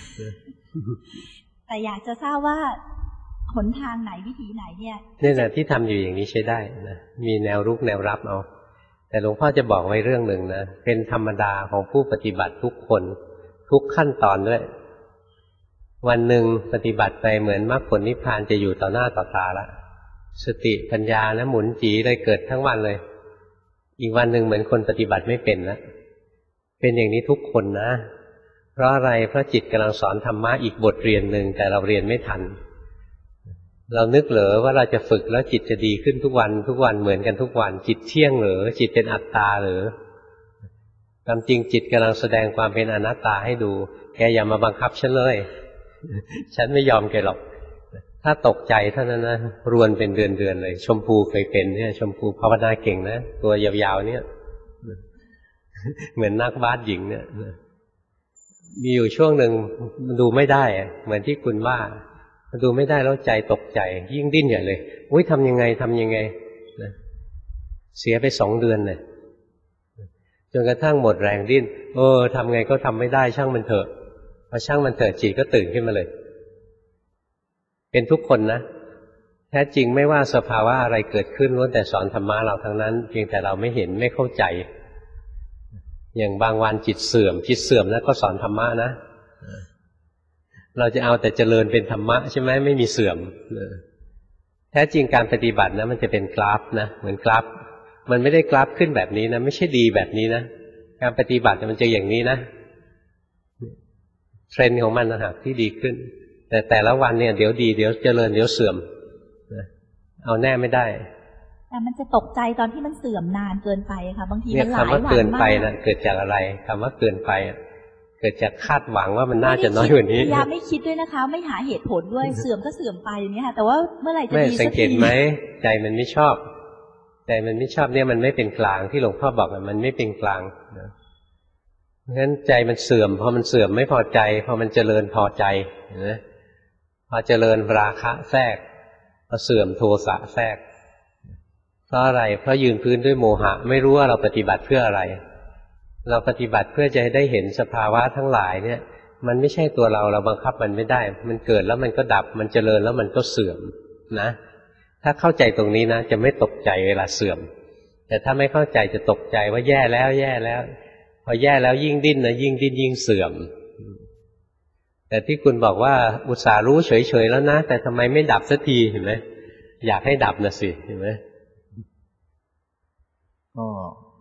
แต่อยากจะทราบว่าหนทางไหนวิธีไหนเนี่ยนี่แหละที่ทำอยู่อย่างนี้ใช้ได้นะมีแนวรุกแนวรับเอาแต่หลวงพ่อจะบอกไว้เรื่องหนึ่งนะเป็นธรรมดาของผู้ปฏิบัติทุกคนทุกขั้นตอนด้วยวันหนึ่งปฏิบัติไปเหมือนมรรคผลนิพพานจะอยู่ต่อหน้าต่อตาละสติปัญญานะหมุนจีเลยเกิดทั้งวันเลยอีกวันหนึ่งเหมือนคนปฏิบัติไม่เป็นนะเป็นอย่างนี้ทุกคนนะเพราะอะไรเพราะจิตกำลังสอนธรรมะอีกบทเรียนหนึ่งแต่เราเรียนไม่ทันเรานึกเหรอว่าเราจะฝึกแล้วจิตจะดีขึ้นทุกวันเหมือนกันทุกวันจิตเที่ยงเหรอจิตเป็นอัตตาเหรอความจริงจิตกำลังแสดงความเป็นอนัตตาให้ดูแกอย่ามาบังคับฉันเลยฉันไม่ยอมแกหรอกถ้าตกใจเท่านั้นนะรวนเป็นเดือนเลยชมพูเคยเป็นเนี่ยชมพูภาวนาเก่งนะตัวยาวๆเนี่ยเหมือนนักบาสหญิงเนี่ยมีอยู่ช่วงหนึ่งดูไม่ได้เหมือนที่คุณว่าดูไม่ได้แล้วใจตกใจยิ่งดิ้นใหญ่เลยอุ้ยทำยังไงนะเสียไป2 เดือนเลยจนกระทั่งหมดแรงดิ้นทำไงก็ทำไม่ได้ช่างมันเถอะพอช่างมันเถอะจิตก็ตื่นขึ้นมาเลยเป็นทุกคนนะแท้จริงไม่ว่าสภาวะอะไรเกิดขึ้นล้วนแต่สอนธรรมะเราทั้งนั้นเพียงแต่เราไม่เห็นไม่เข้าใจอย่างบางวันจิตเสื่อมแล้วก็สอนธรรมะนะเราจะเอาแต่เจริญเป็นธรรมะใช่ไหมไม่มีเสื่อมแท้จริงการปฏิบัตินะมันจะเป็นกราฟนะเหมือนกราฟมันไม่ได้กราฟขึ้นแบบนี้นะไม่ใช่ดีแบบนี้นะการปฏิบัติมันจะอย่างนี้นะเทรนด์ของมันนะฮะที่ดีขึ้นแต่ละวันเนี่ยเดี๋ยวดีเดี๋ยวเจริญเดี๋ยวเสื่อมเอาแน่ไม่ได้แต่มันจะตกใจตอนที่มันเสื่อมนานเกินไปค่ะบางทีมันหลายวันมากคำว่าเกินไปนะเกิดจากอะไรคำว่าเกินไปเกิดจากคาดหวังว่ามันน่าจะน้อยกว่านี้พยายามไม่คิดด้วยนะคะไม่หาเหตุผลด้วยเสื่อมก็เสื่อมไปอย่างนี้ค่ะแต่ว่าเมื่อไหร่จะดีสักทีสังเกตไหมใจมันไม่ชอบเนี่ยมันไม่เป็นกลางที่หลวงพ่อบอกมันไม่เป็นกลางเพราะฉะนั้นใจมันเสื่อมพอมันเสื่อมไม่พอใจพอมันเจริญพอใจนะพอเจริญราคะแทรกพอเสื่อมโทสะแทรกเพราะอะไรเพราะยืนพื้นด้วยโมหะไม่รู้ว่าเราปฏิบัติเพื่ออะไรเราปฏิบัติเพื่อจะได้เห็นสภาวะทั้งหลายเนี่ยมันไม่ใช่ตัวเราบังคับมันไม่ได้มันเกิดแล้วมันก็ดับมันเจริญแล้วมันก็เสื่อมนะถ้าเข้าใจตรงนี้นะจะไม่ตกใจเวลาเสื่อมแต่ถ้าไม่เข้าใจจะตกใจว่าแย่แล้วพอแย่แล้วยิ่งดิ้นนะยิ่งดิ้นยิ่งเสื่อมแต่ที่คุณบอกว่าอุตส่าห์รู้เฉยๆแล้วนะแต่ทำไมไม่ดับสักทีเห็นไหมอยากให้ดับนะสิเห็นไหมก็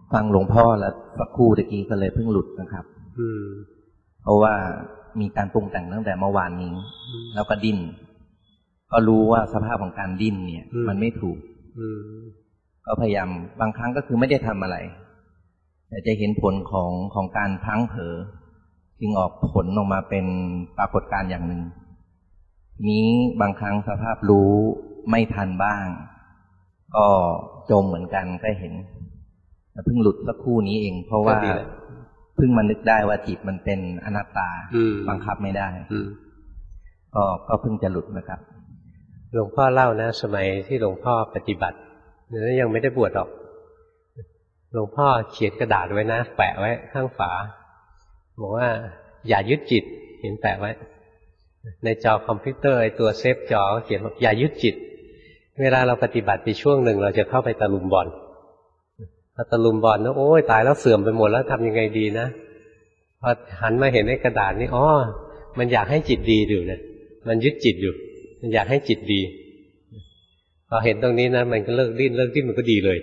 ฟังหลวงพ่อแล้วสักครู่ตะกี้ก็เลยเพิ่งหลุดนะครับ เพราะว่ามีการปรุงแต่งตั้งแต่เมื่อวานนี้แล้วก็ดิ้นก็รู้ว่าสภาพของการดิ้นเนี่ย มันไม่ถูกก็พยายามบางครั้งก็คือไม่ได้ทำอะไรแต่จะเห็นผลของการพลั้งเผลอจึงออกผลออกมาเป็นปรากฏการณ์อย่างหนึ่งนี้บางครั้งสภาพรู้ไม่ทันบ้างก็จมเหมือนกันก็เห็นเพิ่งหลุดสักครู่นี้เองเพราะว่าเพิ่งมานึกได้ว่าจิตมันเป็นอนัตตาบังคับไม่ได้ก็เพิ่งจะหลุดนะครับหลวงพ่อเล่านะสมัยที่หลวงพ่อปฏิบัตินั้นยังไม่ได้บวชหรอกหลวงพ่อเขียนกระดาษไว้นะแปะไว้ข้างฝาบอกว่าอย่ายึดจิตเห็นแปะไว้ในจอคอมพิวเตอร์ไอ้ตัวเซฟจอเขียนว่าอย่ายึดจิตเวลาเราปฏิบัติไปช่วงหนึ่งเราจะเข้าไปตะลุมบอลพอตะลุมบอลนะโอ้ยตายแล้วเสื่อมไปหมดแล้วทำยังไงดีนะพอหันมาเห็นในกระดาษนี่อ๋อมันอยากให้จิตดีอยู่นะมันยึดจิตอยู่มันอยากให้จิตดีพอเห็นตรงนี้นะมันก็เลิกดิ้นมันก็ดีเลย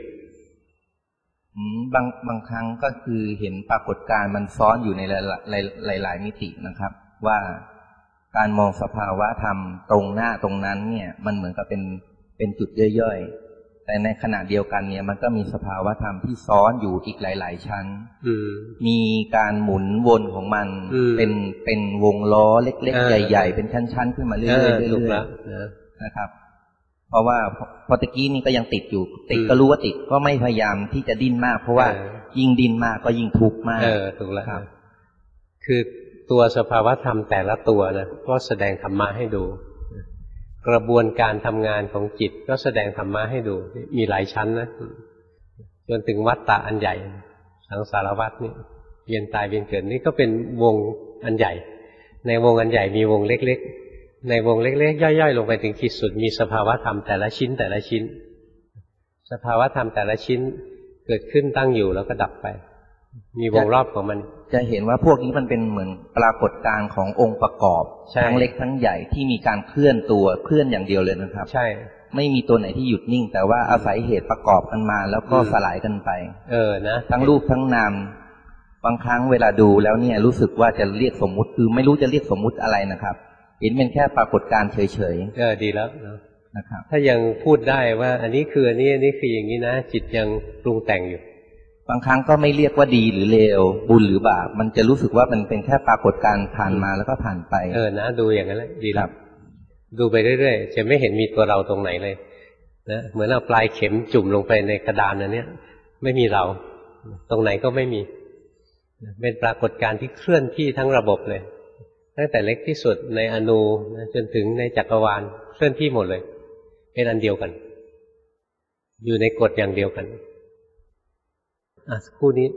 บางครั้งก็คือเห็นปรากฏการณ์มันซ้อนอยู่ในหลายมิตินะครับว่าการมองสภาวะธรรมตรงหน้าตรงนั้นเนี่ยมันเหมือนกับเป็นจุดย่อยๆแต่ในขณะเดียวกันเนี่ยมันก็มีสภาวะธรรมที่ซ้อนอยู่อีกหลายๆชั้นมีการหมุนวนของมันเป็นวงล้อเล็กๆใหญ่ๆเป็นชั้นๆขึ้นมาเรื่อยๆนะครับเพราะว่าพอตะกี้นี่ก็ยังติดอยู่ติดก็รู้ว่าติดก็ไม่พยายามที่จะดิ้นมากเพราะว่ายิ่งดิ้นมากก็ยิ่งทุกข์มากถูกแล้วครับคือตัวสภาวะธรรมแต่ละตัวนะก็แสดงธรรมะให้ดูกระบวนการทำงานของจิตก็แสดงธรรมะให้ดูมีหลายชั้นนะจนถึงวัฏฏะอันใหญ่สังสารวัฏนี่เวียนตายเวียนเกิดนี่ก็เป็นวงอันใหญ่ในวงอันใหญ่มีวงเล็กๆในวงเล็กๆย่อยๆลงไปถึงที่สุดมีสภาวะธรรมแต่ละชิ้นแต่ละชิ้นสภาวะธรรมแต่ละชิ้นเกิดขึ้นตั้งอยู่แล้วก็ดับไปมีวงรอบของมันจะเห็นว่าพวกนี้มันเป็นเหมือนปรากฏการณ์ขององค์ประกอบทั้งเล็กทั้งใหญ่ที่มีการเคลื่อนตัวเคลื่อนอย่างเดียวเลยนะครับใช่ไม่มีตัวไหนที่หยุดนิ่งแต่ว่าอาศัยเหตุประกอบกันมาแล้วก็สลายกันไปนะทั้งรูปทั้งนามบางครั้งเวลาดูแล้วเนี่ยรู้สึกว่าจะเรียกสมมุติคือไม่รู้จะเรียกสมมุติอะไรนะครับเห็นเป็นแค่ปรากฏการณ์เฉยๆดีแล้วนะครับถ้ายังพูดได้ว่าอันนี้คืออันนี้คืออย่างนี้นะจิตยังปรุงแต่งอยู่บางครั้งก็ไม่เรียกว่าดีหรือเลวบุญหรือบาปมันจะรู้สึกว่ามันเป็นแค่ปรากฏการณ์ผ่านมาแล้วก็ผ่านไปนะดูอย่างนั้นแหละดีแล้วดูไปเรื่อยๆจะไม่เห็นมีตัวเราตรงไหนเลยนะเหมือนเอาปลายเข็มจุ่มลงไปในกระดานอันนี้ไม่มีเราตรงไหนก็ไม่มีเป็นปรากฏการณ์ที่เคลื่อนที่ทั้งระบบเลยตั้งแต่เล็กที่สุดในอนูจนถึงในจักรวาลเคลื่อนที่หมดเลยเป็นอันเดียวกันอยู่ในกฎอย่างเดียวกันคู่นี้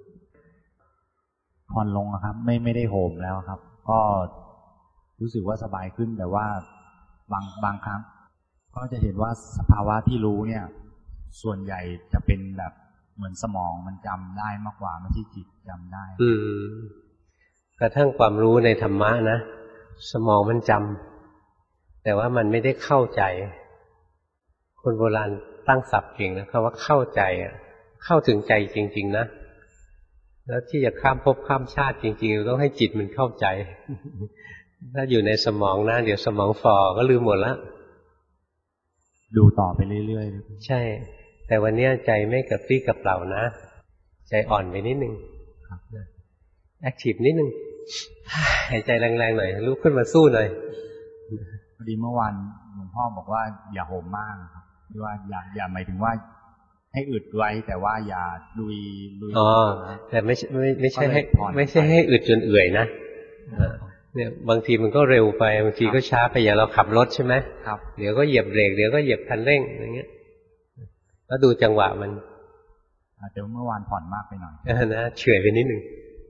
ผ่อนลงครับไม่ได้โหมแล้วครับก็รู้สึกว่าสบายขึ้นแต่ว่าบางครั้งก็จะเห็นว่าสภาวะที่รู้เนี่ยส่วนใหญ่จะเป็นแบบเหมือนสมองมันจำได้มากกว่าไม่ใช่จิตจำได้กระทั่งความรู้ในธรรมะนะสมองมันจำแต่ว่ามันไม่ได้เข้าใจคนโบราณตั้งศัพท์เก่งนะคำว่าเข้าใจเข้าถึงใจจริงๆนะแล้วที่จะข้ามภพข้ามชาติจริงๆต้องให้จิตมันเข้าใจถ้าอยู่ในสมองนะเดี๋ยวสมองฝ่อก็ลืมหมดแล้วดูต่อไปเรื่อยๆใช่แต่วันนี้ใจไม่กระปรี้กระเปร่านะใจอ่อนไปนิดนึงแอคทีฟนิดนึงหายใจแรงๆหน่อยลุกขึ้นมาสู้หน่อยพอดีเมื่อวานหลวงพ่อบอกว่าอย่าโหมมากครับที่ว่าอย่าหมายถึงว่าให้อึดไว้แต่ว่าอย่าลุยแต่ไม่ใช่ให้อึดจนเอื่อยนะเนี่ยบางทีมันก็เร็วไปบางทีก็ช้าไปอย่างเราขับรถใช่ไหมครับเดี๋ยวก็เหยียบเบรกเดี๋ยวก็เหยียบคันเร่งอย่างเงี้ยแล้วดูจังหวะมันแต่เมื่อวานผ่อนมากไปหน่อยนะเฉื่อยไปนิดนึง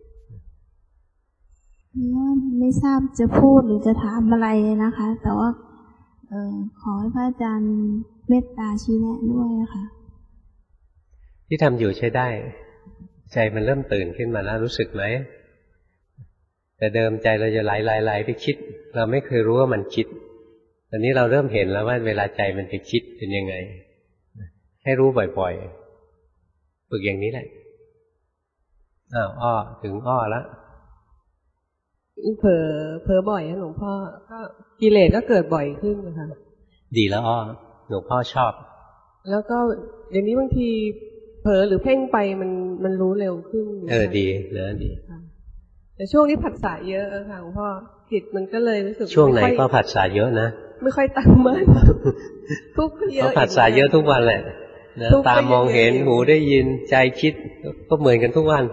ไม่ทราบจะพูดหรือจะถามอะไรนะคะแต่ว่าขอให้พระอาจารย์เมตตาชี้แนะด้วยค่ะที่ทำอยู่ใช้ได้ใจมันเริ่มตื่นขึ้นมาแล้วรู้สึกไหมแต่เดิมใจเราจะไหลไปคิดเราไม่เคยรู้ว่ามันคิดตอนนี้เราเริ่มเห็นแล้วว่าเวลาใจมันไปคิดเป็นยังไงให้รู้บ่อยๆฝึกอย่างนี้แหละอ้อถึงอ้อแล้วเผลอบ่อยนะหลวงพ่อก็กิเลสก็เกิดบ่อยขึ้นนะคะดีแล้วอ้อหลวงพ่อชอบแล้วก็อย่างนี้บางทีเผลอหรือเพ่งไปมันรู้เร็วขึ้นดีเหลือดีแต่ช่วงนี้ผัสสะเยอะค่ะหลวงพ่อจิตมันก็เลยรู้สึกช่วงไหนก็ผัสสะเยอะนะไม่ค่อยตั้งมั่นทุกข์เยอะผัสสะเยอะทุกวันแหละนะตามองเห็นหูได้ยินใจคิดก็เหมือนกันทุกวัน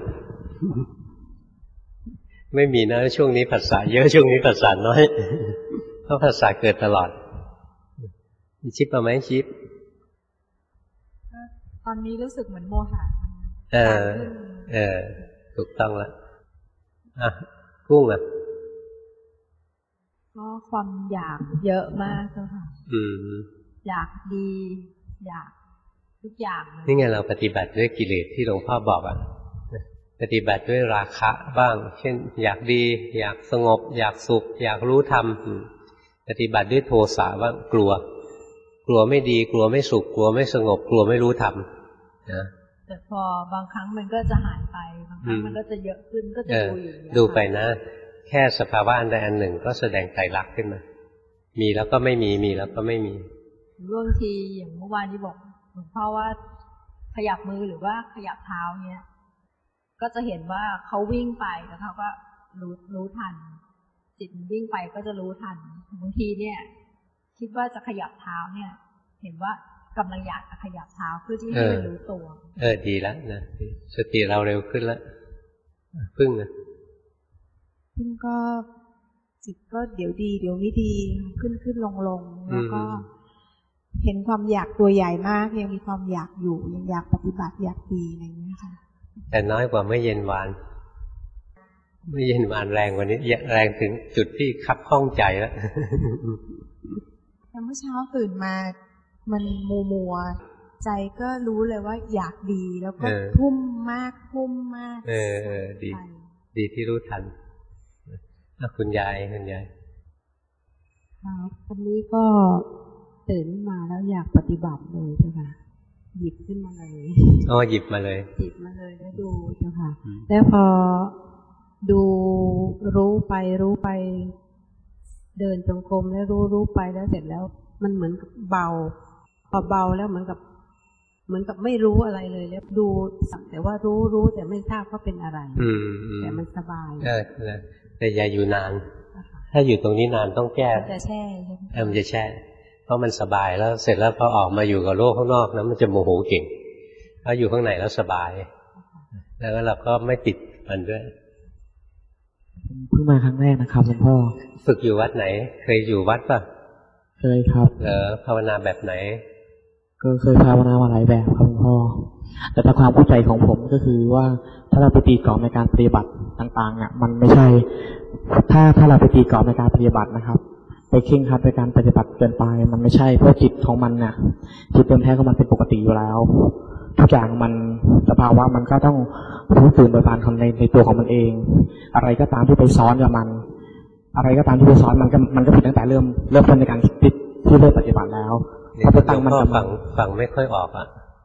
ไม่มีนะช่วงนี้ผัสสะเยอะช่วงนี้ผัสสะน้อยเพราะผัสสะเกิดตลอดชิปเอาไหมชิปตอนนี้รู้สึกเหมือนโมหะถูกต้องแล้วกุ้งอ่ะก็ความอยากเยอะมากเลยค่ะอยากดีอยากทุกอย่างนี่ไงเราปฏิบัติด้วยกิเลสที่หลวงพ่อบอกปฏิบัติด้วยราคะบ้างเช่นอยากดีอยากสงบอยากสุขอยากรู้ธรรมปฏิบัติด้วยโทสะบ้างกลัวไม่ดีกลัวไม่สุขกลัวไม่สงบกลัวไม่รู้ธรรมนะแต่พอบางครั้งมันก็จะหายไปบางครั้งมันก็จะเยอะขึ้นก็จะดูอยู่ดูไปนะแค่สภาวะอันใดอันหนึ่งก็แสดงไตรลักษณ์ขึ้นมามีแล้วก็ไม่มีมีแล้วก็ไม่มีบางทีอย่างเมื่อวานที่บอกหลวงพ่อว่าขยับมือหรือว่าขยับเท้าเนี้ยก็จะเห็นว่าเขาวิ่งไปแล้วเขาก็รู้ทันจิตวิ่งไปก็จะรู้ทันบางทีเนี่ยคิดว่าจะขยับเท้าเนี่ยเห็นว่ากำลังอยากจะขยับเท้าเพื่อที่ให้มันรู้ตัวดีแล้วนะสติเราเร็วขึ้นแล้วพึ่งนะพึ่งก็จิตก็เดี๋ยวดีเดี๋ยวไม่ดีขึ้นลงแล้วก็เห็นความอยากตัวใหญ่มากยังมีความอยากอยู่ยังอยากปฏิบัติอยากดีอะไรอย่างนี้ค่ะแต่น้อยกว่าเมื่อเย็นวานแรงกว่านี้แรงถึงจุดที่คับข้องใจแล้วแต่เมื่อเช้าตื่นมามันมัวใจก็รู้เลยว่าอยากดีแล้วก็ทุ่มมากดีที่รู้ทันคุณยายครับวันนี้ก็ตื่นมาแล้วอยากปฏิบัติเลยเจ้าค่ะหยิบขึ้นมาเลยหยิบมาเลยแล้วดูเจ้าค่ะแล้วพอดูรู้ไปเดินจงกรมแล้วรู้ไปแล้วเสร็จแล้วมันเหมือนกับเบาพอเบาแล้วเหมือนกับไม่รู้อะไรเลยแล้วดูสักแต่ว่ารู้แต่ไม่ทราบว่าเป็นอะไรแต่มันสบายแต่อย่าอยู่นานถ้าอยู่ตรงนี้นานต้องแก้จะแช่มันจะแช่เพราะมันสบายแล้วเสร็จแล้วพอออกมาอยู่กับโลกข้างนอกนะมันจะโมโหเก่งถ้าอยู่ข้างในแล้วสบายแล้วเราก็ไม่ติดมันด้วยเพิ่งมาครั้งแรกนะครับหลวงพ่อฝึกอยู่วัดไหนเคยอยู่วัดป่ะเคยครับภาวนาแบบไหนก็เคยภาวนามาหลายแบบครับหลวงพ่อแต่ถ้าความเข้าใจของผมก็คือว่าถ้าเราไปตีกรอบในการปฏิบัติต่างๆเนี่ยมันไม่ใช่ถ้าเราไปตีกรอบในการปฏิบัตินะครับไปเคร่งครัดในการปฏิบัติเกินไปมันไม่ใช่เพราะจิตของมันเนี่ยจิตเต็มแท้ของมันเป็นปกติอยู่แล้วทุกอย่างมันสภาวะมันก็ต้องรู้ตื่นโดยการทำในตัวของมันเองอะไรก็ตามที่ไปซ้อนกับมันอะไรก็ตามที่ไปซ้อนมันก็ผิดตั้งแต่เริ่มต้นในการคิดที่เริ่มปฏิบัติแล้วพอไปตั้งมันจะฟังไม่ค่อยออก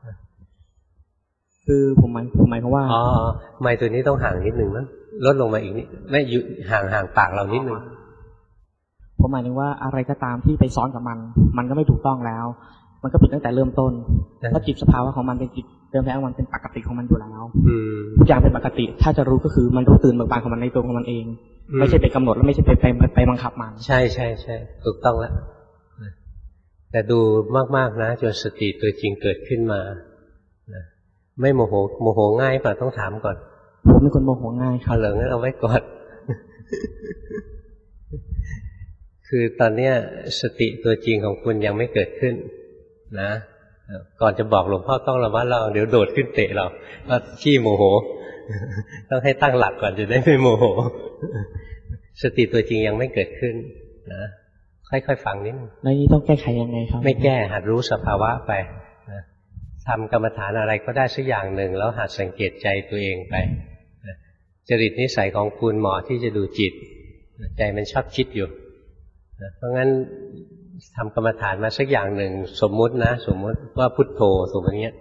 คือผมหมายความว่าไมค์ตัวนี้ต้องห่างนิดนึงนะลดลงมาอีกนิดไม่อยู่ห่างปากเรานิดนึงผมหมายถึงว่าอะไรก็ตามที่ไปซ้อนกับมันก็ไม่ถูกต้องแล้วมันก็ผิดตั้งแต่เริ่มต้นเพราะจิตสภาวะของมันเป็นจิตเดิมแท้ของมันเป็นปกติของมันอยู่แล้วทุกอย่างเป็นปกติถ้าจะรู้ก็คือมันรู้ตื่นเบิกบานของมันในตัวของมันเองไม่ใช่ไปกำหนดและไม่ใช่ไปบังคับมันใช่ถูกต้องแล้วแต่ดูมากๆนะจนสติตัวจริงเกิดขึ้นมาไม่โมโหง่ายป่ะต้องถามก่อนผมเป็นคนโมโหง่ายครับเหลืองั้นเอาไว้ก่อนคือตอนเนี้ยสติตัวจริงของคุณยังไม่เกิดขึ้นนะก่อนจะบอกหลวงพ่อต้องระมัดระวังเดี๋ยวโดดขึ้นเตะเราก็ขี้โมโหต้องให้ตั้งหลักก่อนจะได้ไม่โมโหสติตัวจริงยังไม่เกิดขึ้นนะค่อยๆฟังนิดนึงแล้วนี้ต้องแก้ไขยังไงครับไม่แก้หัดรู้สภาวะไปทำกรรมฐานอะไรก็ได้สักอย่างหนึ่งแล้วหัดสังเกตใจตัวเองไปจริตนิสัยของคุณเหมาะที่จะดูจิตใจมันชอบคิดอยู่เพราะงั้นทำกรรมฐานมาสักอย่างหนึ่งสมมุติว่าพุทโธสมมติเงี้ย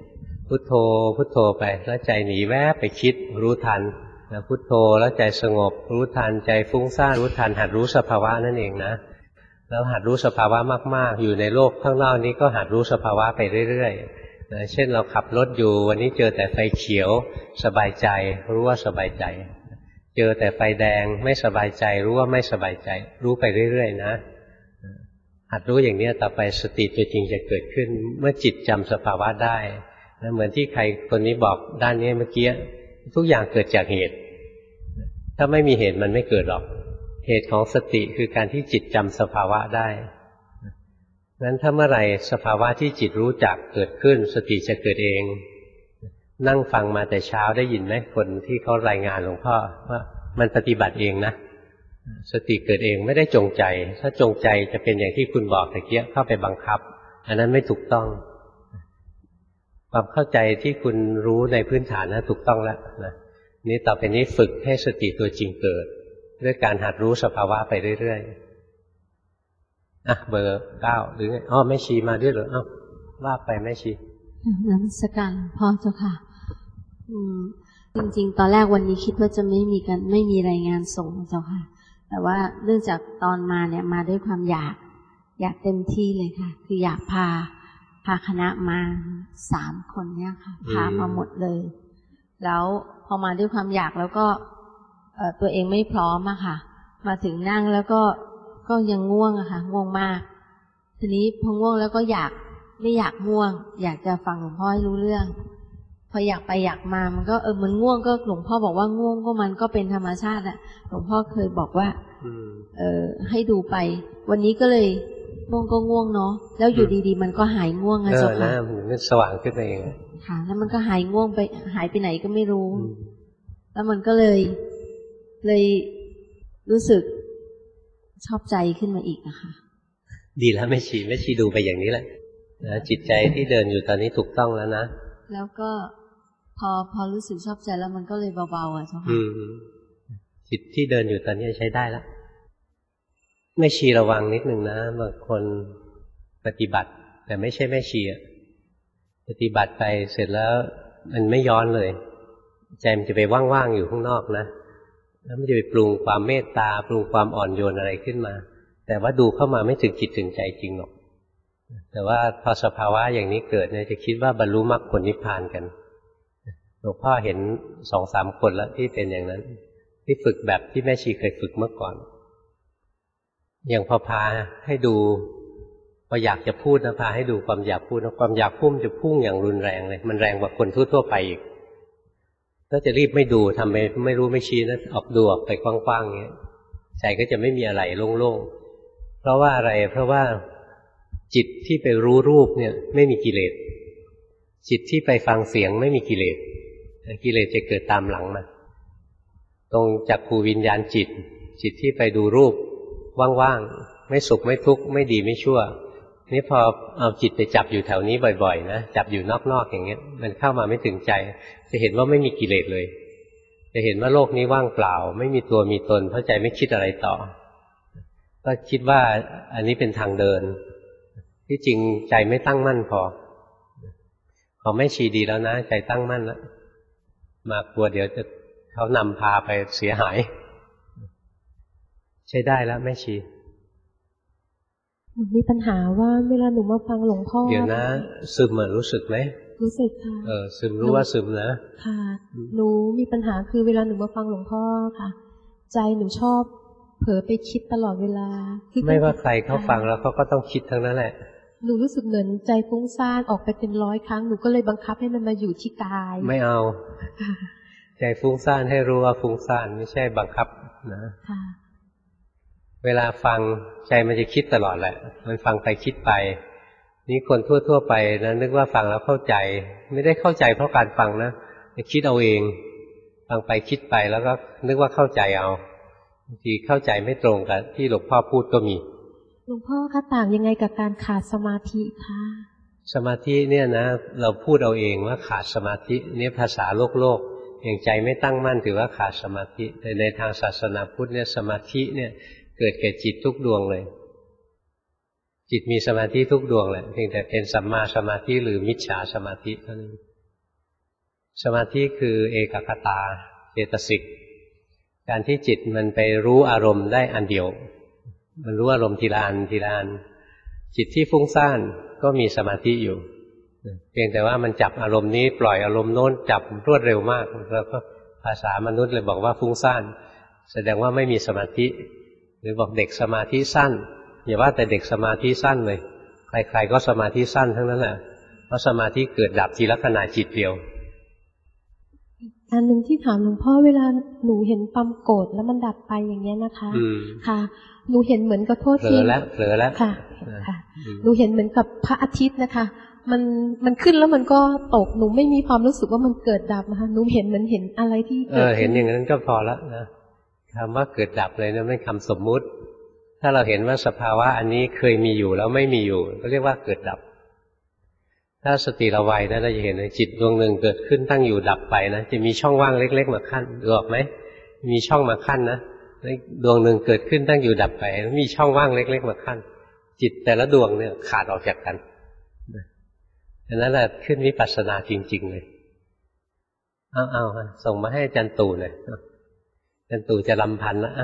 พุทโธพุทโธไปแล้วใจหนีแวบไปคิดรู้ทันแล้วพุทโธแล้วใจสงบรู้ทันใจฟุ้งซ่านรู้ทันหัดรู้สภาวะนั่นเองนะแล้วหัดรู้สภาวะมากๆอยู่ในโลกข้างนอกนี้ก็หัดรู้สภาวะไปเรื่อยๆนะเช่นเราขับรถอยู่วันนี้เจอแต่ไฟเขียวสบายใจรู้ว่าสบายใจเจอแต่ไฟแดงไม่สบายใจรู้ว่าไม่สบายใจรู้ไปเรื่อยๆนะหัดรู้อย่างนี้ต่อไปสติตัวจริงจะเกิดขึ้นเมื่อจิตจำสภาวะได้นะเหมือนที่ใครคนนี้บอกด้านนี้เมื่อกี้ทุกอย่างเกิดจากเหตุถ้าไม่มีเหตุมันไม่เกิดหรอกเหตุของสติคือการที่จิตจำสภาวะได้นั้นถ้าเมื่อไหร่สภาวะที่จิตรู้จักเกิดขึ้นสติจะเกิดเองนั่งฟังมาแต่เช้าได้ยินไหมคนที่เขารายงานหลวงพ่อว่ามันปฏิบัติเองนะสติเกิดเองไม่ได้จงใจถ้าจงใจจะเป็นอย่างที่คุณบอกตะเกียเข้าไปบังคับอันนั้นไม่ถูกต้องความเข้าใจที่คุณรู้ในพื้นฐานนะถูกต้องแล้วนะนี่ต่อไปนี้ฝึกให้สติตัวจริงเกิดด้วยการหัดรู้สภาวะไปเรื่อยๆอ่ะเบอร์9หรือไงแม่ชีมาด้วยเหรอว่าไปแม่ชีนมัสการพ่อเจ้าค่ะจริงๆตอนแรกวันนี้คิดว่าจะไม่มีรายงานส่งเจ้าค่ะแต่ว่าเนื่องจากตอนมาเนี่ยมาด้วยความอยากเต็มที่เลยค่ะคืออยากพาคณะมา3 คนเนี่ยค่ะพามาหมดเลยแล้วพอมาด้วยความอยากแล้วก็ตัวเองไม่พร้อมอะค่ะมาถึงนั่งแล้วก็ยังง่วงอะค่ะง่วงมากทีนี้พอง่วงแล้วก็ไม่อยากง่วงอยากจะฟังหลวงพ่อให้รู้เรื่องพออยากไปอยากมามันก็มันง่วงก็หลวงพ่อบอกว่าง่วงก็มันก็เป็นธรรมชาติอะหลวงพ่อเคยบอกว่าให้ดูไปวันนี้ก็เลยง่วงก็ง่วงเนาะแล้วอยู่ดีๆมันก็หายง่วงอะเจ้าค่ะมันสว่างขึ้นเองค่ะแล้วมันก็หายง่วงไปหายไปไหนก็ไม่รู้แล้วมันก็เลยรู้สึกชอบใจขึ้นมาอีกนะคะดีแล้วแม่ชีดูไปอย่างนี้แหละนะจิตใจที่เดินอยู่ตอนนี้ถูกต้องแล้วนะแล้วก็พอรู้สึกชอบใจแล้วมันก็เลยเบาๆอ่ะเจ้าค่ะจิตที่เดินอยู่ตอนนี้ใช้ได้แล้วแม่ชีระวังนิดนึงนะบางคนปฏิบัติแต่ไม่ใช่แม่ชีปฏิบัติไปเสร็จแล้วมันไม่ย้อนเลยใจมันจะไปว่างๆอยู่ข้างนอกนะแล้วมันจะไปปรุงความเมตตาปรุงความอ่อนโยนอะไรขึ้นมาแต่ว่าดูเข้ามาไม่ถึงจิตถึงใจจริงหรอกแต่ว่าพอสภาวะอย่างนี้เกิดเนี่ยจะคิดว่าบรรลุมรรคผลนิพพานกันหลวงพ่อเห็น 2-3 คนแล้วที่เป็นอย่างนั้นที่ฝึกแบบที่แม่ชีเคยฝึกเมื่อก่อนอย่างพาให้ดูพออยากจะพูดนะพาให้ดูความอยากพูดนะความอยากพุ่งจะพุ่งอย่างรุนแรงเลยมันแรงกว่าคนทั่วๆไปอีกถ้าจะรีบไม่ดูทำไม่รู้ไม่ชี้นะออกดูออกไปกว้างๆอย่างเงี้ยใจก็จะไม่มีอะไรโล่งๆเพราะว่าอะไรเพราะว่าจิตที่ไปรู้รูปเนี่ยไม่มีกิเลสจิตที่ไปฟังเสียงไม่มีกิเลสกิเลสจะเกิดตามหลังมาตรงจักขูวิญญาณจิตที่ไปดูรูปว่างๆไม่สุขไม่ทุกข์ไม่ดีไม่ชั่วนี่พอเอาจิตไปจับอยู่แถวนี้บ่อยๆนะจับอยู่นอกๆอย่างเงี้ยมันเข้ามาไม่ถึงใจจะเห็นว่าไม่มีกิเลสเลยจะเห็นว่าโลกนี้ว่างเปล่าไม่มีตัวมีตนเพราะใจไม่คิดอะไรต่อก็คิดว่าอันนี้เป็นทางเดินที่จริงใจไม่ตั้งมั่นพอของแม่ชีดีแล้วนะใจตั้งมั่นแล้วมากลัวเดี๋ยวจะเขานำพาไปเสียหายใช้ได้แล้วแม่ชีมีปัญหาว่าเวลาหนูมาฟังหลวงพ่อเดี๋ยวนะซึมรู้สึกไหมรู้สึกค่ะซึมรู้ว่าซึมนะค่ะหนูมีปัญหาคือเวลาหนูมาฟังหลวงพ่อค่ะใจหนูชอบเผลอไปคิดตลอดเวลาไม่ว่าใครเขาฟังแล้วเขาก็ต้องคิดทั้งนั้นแหละหนูรู้สึกเหมือนใจฟุ้งซ่านออกไปเป็น100 ครั้งหนูก็เลยบังคับให้มันมาอยู่ที่กายไม่เอาใจฟุ้งซ่านให้รู้ว่าฟุ้งซ่านไม่ใช่บังคับนะเวลาฟังใจมันจะคิดตลอดแหละมันฟังไปคิดไปนี่คนทั่วๆไปนะนึกว่าฟังแล้วเข้าใจไม่ได้เข้าใจเพราะการฟังนะคิดเอาเองฟังไปคิดไปแล้วก็นึกว่าเข้าใจเอาบางทีเข้าใจไม่ตรงกับที่หลวงพ่อพูดก็มีหลวงพ่อคะต่างยังไงกับการขาดสมาธิคะสมาธิเนี่ยนะเราพูดเอาเองว่าขาดสมาธินี่ภาษาโลกอย่างใจไม่ตั้งมั่นถือว่าขาดสมาธิแต่ในทางศาสนาพุทธเนี่ยสมาธิเนี่ยเกิดแก่จิตทุกดวงเลยจิตมีสมาธิทุกดวงแหละเพียงแต่เป็นสัมมาสมาธิหรือมิจฉาสมาธิเท่านั้นสมาธิคือเอกคตาเจตสิกการที่จิตมันไปรู้อารมณ์ได้อันเดียวมันรู้อารมณ์ทีละอันทีละอันจิตที่ฟุ้งซ่านก็มีสมาธิอยู่เพียงแต่ว่ามันจับอารมณ์นี้ปล่อยอารมณ์โน้นจับรวดเร็วมากแล้วก็ภาษามนุษย์เลยบอกว่าฟุ้งซ่านแสดงว่าไม่มีสมาธิหรือบอกเด็กสมาธิสั้นอย่าว่าแต่เด็กสมาธิสั้นเลยใครๆก็สมาธิสั้นทั้งนั้นแหละเพราะสมาธิเกิดดับทีละขณะจิตเดียวอันหนึ่งที่ถามหลวงพ่อเวลาหนูเห็นความโกรธแล้วมันดับไปอย่างเงี้ยนะคะค่ะหนูเห็นเหมือนกับโทษทีเผลอแล้วค่ะหนูเห็นเหมือนกับพระอาทิตย์นะคะมันขึ้นแล้วมันก็ตกหนูไม่มีความรู้สึกว่ามันเกิดดับนะคะหนูเห็นเหมือนเห็นอะไรที่เกิดเห็นอย่างนั้นก็พอแล้วนะคำว่าเกิดดับเลยนะไม่คำสมมุติถ้าเราเห็นว่าสภาวะอันนี้เคยมีอยู่แล้วไม่มีอยู่ก็เรียกว่าเกิดดับถ้าสติเราไวนะเราจะเห็นจิตดวงหนึ่งเกิดขึ้นตั้งอยู่ดับไปนะจะมีช่องว่างเล็กๆมาขั้นดูออกไหมมีช่องมาขั้นนะดวงหนึ่งเกิดขึ้นตั้งอยู่ดับไปมีช่องว่างเล็กๆมาขั้นจิตแต่ละดวงเนี่ยขาดออกจากกันอันนั้นแหละขึ้นวิปัสสนาจริงๆเลยเอาส่งมาให้อาจารย์ตู่เลยอาจารย์ตู่จะรำพันแล้ว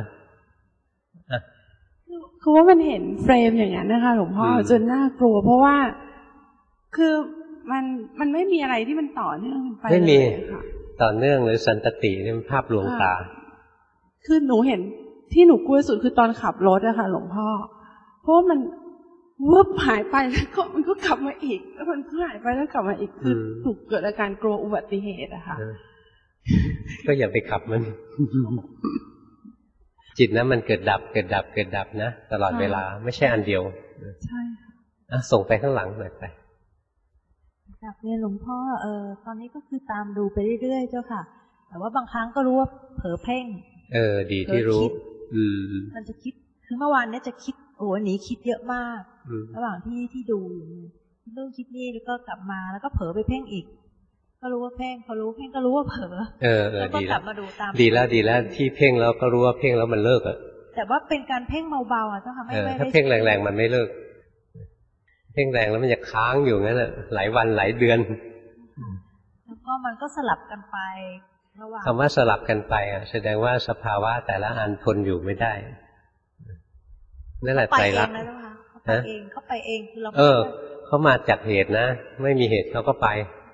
คือว่ามันเห็นเฟรมอย่างนั้นนะคะหลวงพ่อจนน่ากลัวเพราะว่าคือมันไม่มีอะไรที่มันต่อเนื่องไปไม่มีต่อเนื่องหรือสันตตินี่มันภาพลวงตาคือหนูเห็นที่หนูกลัวสุดคือตอนขับรถอะค่ะหลวงพ่อเพราะมันวืบหายไปแล้วก็มันก็กลับมาอีกแล้วมันก็หายไปแล้วกลับมาอีกคือถูกเกิดอาการกลัวอุบัติเหตุอะค่ะก็อย่าไปขับมันจิตนะมันเกิดดับเกิดดับเกิดดับนะตลอดเวลาไม่ใช่อันเดียวใช่ส่งไปข้างหลังหน่อยไปจากเรียนหลวงพ่อตอนนี้ก็คือตามดูไปเรื่อยๆเจ้าค่ะแต่ว่าบางครั้งก็รู้ว่าเผลอเพ่งดีที่รู้มันจะคิดคือเมื่อวานนี้จะคิดหนีคิดเยอะมากระหว่างที่ดูเรื่องคิดนี่แล้วก็กลับมาแล้วก็เผลอไปเพ่งอีกก็รู้ว่าเพ่งพอรู้เพ่งก็รู้ว่าเผลอแล้วก็กลับมาดูตามดีแล้วที่เพ่งแล้วก็รู้ว่าเพ่งแล้วมันเลิกแต่ว่าเป็นการเพ่งเบาๆอ่ะเจ้าค่ะไม่ถ้าเพ่งแรงๆมันไม่เลิกเพ่งแรงแล้วมันจะค้างอยู่งั้นหลายวันหลายเดือนแล้วก็มันก็สลับกันไประหว่างคำว่าสลับกันไปแสดงว่าสภาวะแต่ละอันทนอยู่ไม่ได้นั่นแหละใจรักเขาไปเองคือเราเขามาจากเหตุนะไม่มีเหตุเขาก็ไป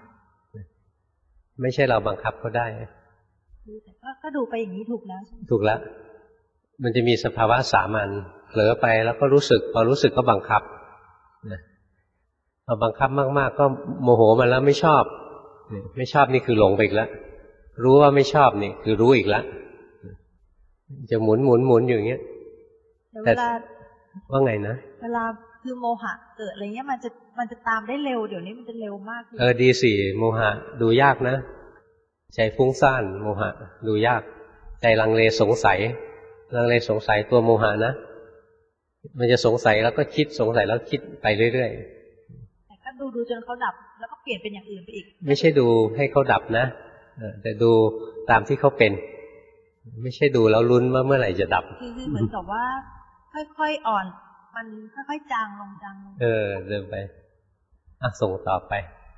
ไม่ใช่เราบังคับเขาได้ก็ดูไปอย่างนี้ถูกแล้วถูกแล้วมันจะมีสภาวะสามัญเผลอไปแล้วก็รู้สึกพอรู้สึกก็บังคับพอบังคับมากๆก็โมโหมันแล้วไม่ชอบไม่ชอบนี่คือหลงไปอีกแล้วรู้ว่าไม่ชอบนี่คือรู้อีกแล้วจะหมุนอยู่อย่างเงี้ยแต่ว่าไงนะเวลาคือโมหะเกิดอะไรเงี้ยมันจะตามได้เร็วเดี๋ยวนี้มันจะเร็วมากดีสิโมหะดูยากนะใจฟุ้งซ่านโมหะดูยากใจลังเลสงสัยตัวโมหะนะมันจะสงสัยแล้วก็คิดสงสัยแล้วคิดไปเรื่อยๆแต่ก็ดูจนเขาดับแล้วก็เปลี่ยนเป็นอย่างอื่นไปอีกไม่ใช่ดูให้เขาดับนะแต่ดูตามที่เขาเป็นไม่ใช่ดูแล้วลุ้นว่าเมื่อไหร่จะดับคือเหมือนกับว่าค่อยๆอ่อนมันค่อยๆจางลงเดินไปส่งต่อไป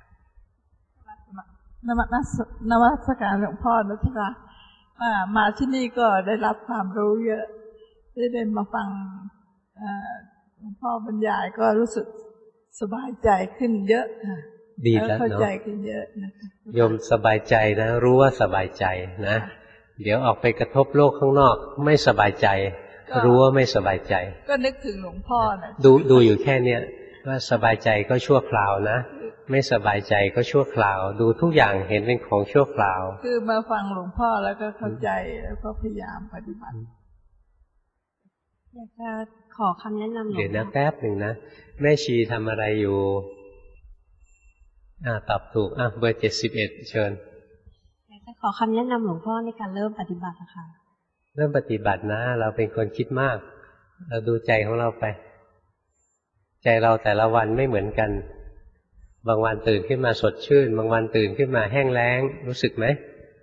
นมัสการหลวงพ่อนะจ๊ะมาที่นี่ก็ได้รับความรู้เยอะได้มาฟังหลวงพ่อบรรยายก็รู้สึกสบายใจขึ้นเยอะดีแล้วเนาะเข้าใจขึ้นเยอะนะคะโยมสบายใจนะรู้ว่าสบายใจนะเดี๋ยวออกไปกระทบโลกข้างนอกไม่สบายใจรู้ว่าไม่สบายใจก็นึกถึงหลวงพ่อนะดูอยู่แค่เนี้ยว่าสบายใจก็ชั่วคราวนะไม่สบายใจก็ชั่วคราวดูทุกอย่างเห็นเป็นของชั่วคราวคือมาฟังหลวงพ่อแล้วก็เข้าใจแล้วก็พยายามปฏิบัติอยากจะขอคำแนะนำหน่อยเดี๋ยวนะแป๊บหนึ่งนะแม่ชีทำอะไรอยู่ตอบถูกเบอร์71เชิญอยากจะขอคำแนะนำหลวงพ่อในการเริ่มปฏิบัติค่ะเริ่มปฏิบัตินะเราเป็นคนคิดมากเราดูใจของเราไปใจเราแต่ละวันไม่เหมือนกันบางวันตื่นขึ้นมาสดชื่นบางวันตื่นขึ้นมาแห้งแล้งรู้สึกไหม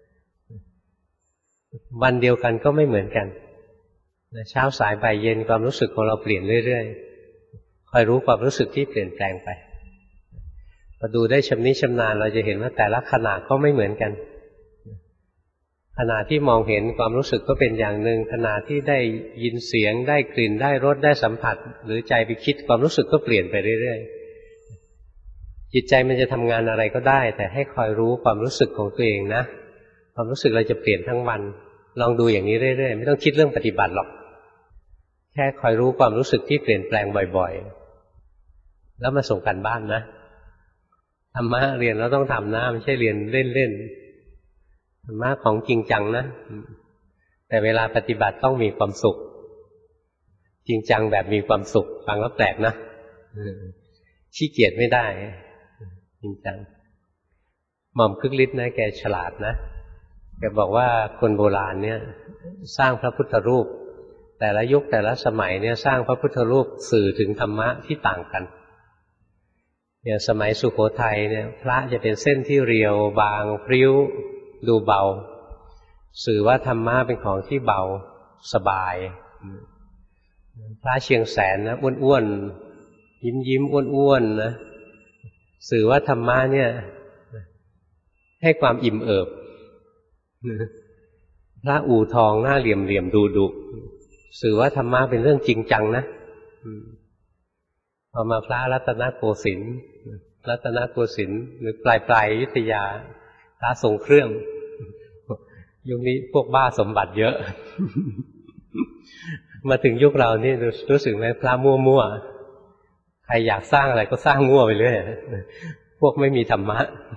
วันเดียวกันก็ไม่เหมือนกันเช้าสายบ่ายเย็นความรู้สึกของเราเปลี่ยนเรื่อยๆคอยรู้ความรู้สึกที่เปลี่ยนแปลงไปอดูได้ชำนิชำนาญเราจะเห็นว่าแต่ละขณะก็ไม่เหมือนกันขณะที่มองเห็นความรู้สึกก็เป็นอย่างหนึ่งขณะที่ได้ยินเสียงได้กลิ่นได้รสได้สัมผัสหรือใจไปคิดความรู้สึกก็เปลี่ยนไปเรื่อยๆจิตใจมันจะทำงานอะไรก็ได้แต่ให้คอยรู้ความรู้สึกของตัวเองนะความรู้สึกเราจะเปลี่ยนทั้งวันลองดูอย่างนี้เรื่อยๆไม่ต้องคิดเรื่องปฏิบัติหรอกแค่คอยรู้ความรู้สึกที่เปลี่ยนแปลงบ่อยๆแล้วมาส่งกันบ้านนะธรรมะเรียนแล้วต้องทำนะไม่ใช่เรียนเล่นๆธรรมะของจริงจังนะแต่เวลาปฏิบัติต้องมีความสุขจริงจังแบบมีความสุขฟังแล้วแปลกนะขี้เกียจไม่ได้จริงจังหม่อมคึกฤทธิ์นะแกฉลาดนะแกบอกว่าคนโบราณเนี่ยสร้างพระพุทธรูปแต่ละยุคแต่ละสมัยเนี่ยสร้างพระพุทธรูปสื่อถึงธรรมะที่ต่างกันอย่างสมัยสุโขทัยเนี่ยพระจะเป็นเส้นที่เรียวบางพริ้วดูเบาสื่อว่าธรรมะเป็นของที่เบาสบายพระเชียงแสนนะอ้วนๆยิ้มอ้วนๆนะสื่อว่าธรรมะเนี่ยให้ความอิ่มเอิบพระอู่ทองหน้าเหลี่ยมๆดุสื่อว่าธรรมะเป็นเรื่องจริงจังนะพอมาพระรัตนโกสินทร์หรือปลายอยุธยาพระทรงเครื่องยุคนี้พวกบ้าสมบัติเยอะ มาถึงยุคเรานี่รู้สึกไหมพระมั่วใครอยากสร้างอะไรก็สร้างมั่วไปเรื่อยพวกไม่มีธรรมะ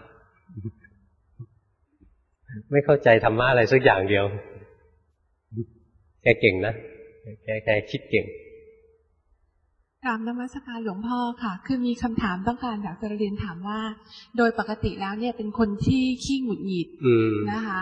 ไม่เข้าใจธรรมะอะไรสักอย่างเดียวแกเก่งนะแกคิดเก่งกราบนมัสการหลวงพ่อค่ะคือมีคำถามต้องการอยากจะเรียนถามว่าโดยปกติแล้วเนี่ยเป็นคนที่ขี้หงุดหงิดนะคะ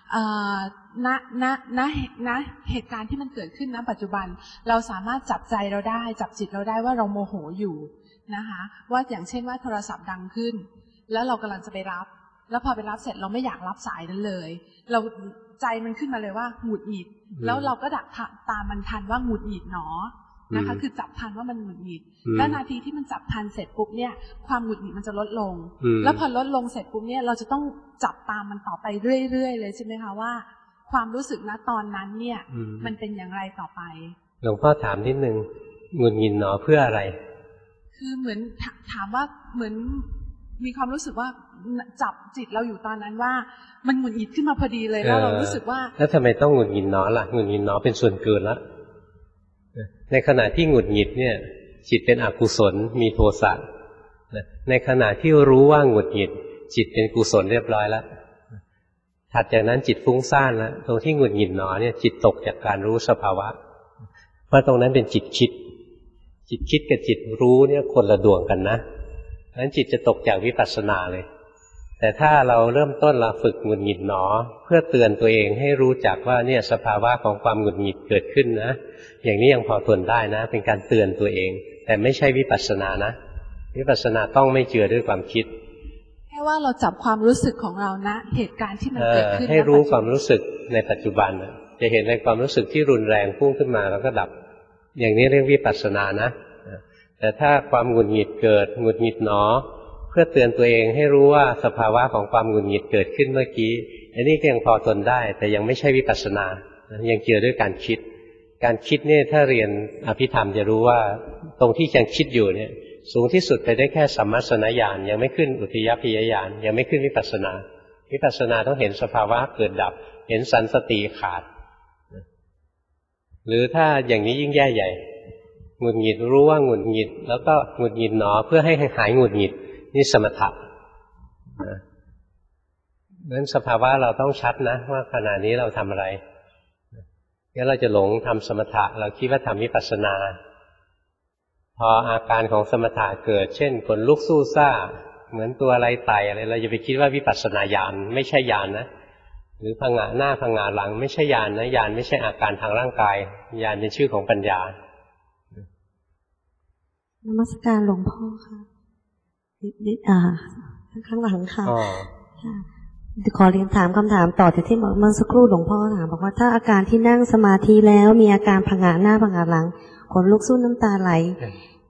ณเหตุการณ์ที่มันเกิดขึ้นณปัจจุบันเราสามารถจับใจเราได้จับจิตเราได้ว่าเราโมโหอยู่นะคะว่าอย่างเช่นว่าโทรศัพท์ดังขึ้นแล้วเรากำลังจะไปรับแล้วพอไปรับเสร็จเราไม่อยากรับสายนั้นเลยเราใจมันขึ้นมาเลยว่าหงุดหงิดแล้วเราก็ดักตามมันทันว่าหงุดหงิดหนอนะคะคือจับทันว่ามันหงุดหงิดและนาทีที่มันจับทันเสร็จปุ๊บเนี่ยความหงุดหงิดมันจะลดลงแล้วพอลดลงเสร็จปุ๊บเนี่ยเราจะต้องจับตามมันต่อไปเรื่อยๆเลยใช่ไหมคะว่าความรู้สึกณตอนนั้นเนี่ยมันเป็นอย่างไรต่อไปหลวงพ่อถามนิดนึงหงุดหงิดหนอเพื่ออะไรคือเหมือนถามว่าเหมือนมีความรู้สึกว่าจับจิตเราอยู่ตอนนั้นว่ามันหงุดหงิดขึ้นมาพอดีเลยแล้วเรารู้สึกว่าแล้วทำไมต้องหงุดหงิดหนอล่ะหงุดหงิดหนอเป็นส่วนเกินละในขณะที่หงุดหงิดเนี่ยจิตเป็นอกุศลมีโทสะในขณะที่รู้ว่าหงุดหงิดจิตเป็นกุศลเรียบร้อยแล้วถัดจากนั้นจิตฟุ้งซ่านแล้วตรงที่หงุดหงิดหนอเนี่ยจิตตกจากการรู้สภาวะเพราะตรงนั้นเป็นจิตคิดกับจิตรู้เนี่ยคนละดวงกันนะนั้นจิตจะตกจากวิปัสสนาเลยแต่ถ้าเราเริ่มต้นเราฝึกหงุดหงิดหนอเพื่อเตือนตัวเองให้รู้จักว่าเนี่ยสภาวะของความหงุดหงิดเกิดขึ้นนะอย่างนี้ยังพอทนได้นะเป็นการเตือนตัวเองแต่ไม่ใช่วิปัสสนานะวิปัสสนาต้องไม่เจือด้วยความคิดแค่ว่าเราจับความรู้สึกของเรานะเหตุการณ์ที่มันเกิดขึ้นให้รู้ความรู้สึกในปัจจุบันจะเห็นในความรู้สึกที่รุนแรงพุ่งขึ้นมาแล้วก็ดับอย่างนี้เรียกวิปัสสนานะแต่ถ้าความหงุดหงิดเกิดหงุดหงิดหนอเพื่อเตือนตัวเองให้รู้ว่าสภาวะของความหงุดหงิดเกิดขึ้นเมื่อกี้อันนี้ก็ยังพอทนได้แต่ยังไม่ใช่วิปัสสนายังเจือด้วยการคิดเนี่ยถ้าเรียนอภิธรรมจะรู้ว่าตรงที่ยังคิดอยู่เนี่ยสูงที่สุดไปได้แค่สัมมัสสนญาณยังไม่ขึ้นอุทยพยญาณยังไม่ขึ้นวิปัสสนาต้องเห็นสภาวะเกิดดับเห็นสันสติขาดหรือถ้าอย่างนี้ยิ่งแย่ใหญ่หงุดหงิดรู้ว่าหงุดหงิดแล้วก็หงุดหงิดหนอเพื่อให้หายหงุดหงิดนี่สมถะนั้นสภาวะเราต้องชัดนะว่าขณะนี้เราทำอะไรงั้นเราจะหลงทำสมถะเราคิดว่าทำวิปัสสนาพออาการของสมถะเกิดเช่นขนลุกสู้ซ่าเหมือนตัวอะไรไต่อะไรเราจะไปคิดว่าวิปัสสนาญาณไม่ใช่ญาณนะหรือผงะหน้าผงะหลังไม่ใช่ญาณนะญาณไม่ใช่อาการทางร่างกายญาณเป็นชื่อของปัญญานมัสการหลวงพ่อค่ะข้างหลังค่ะขอเรียนถามคำถามต่อจากที่เมื่อสักครู่หลวงพ่อถามบอกว่าถ้าอาการที่นั่งสมาธิแล้วมีอาการผงะหน้าผงะหลังขนลุกสู้น้ำตาไหล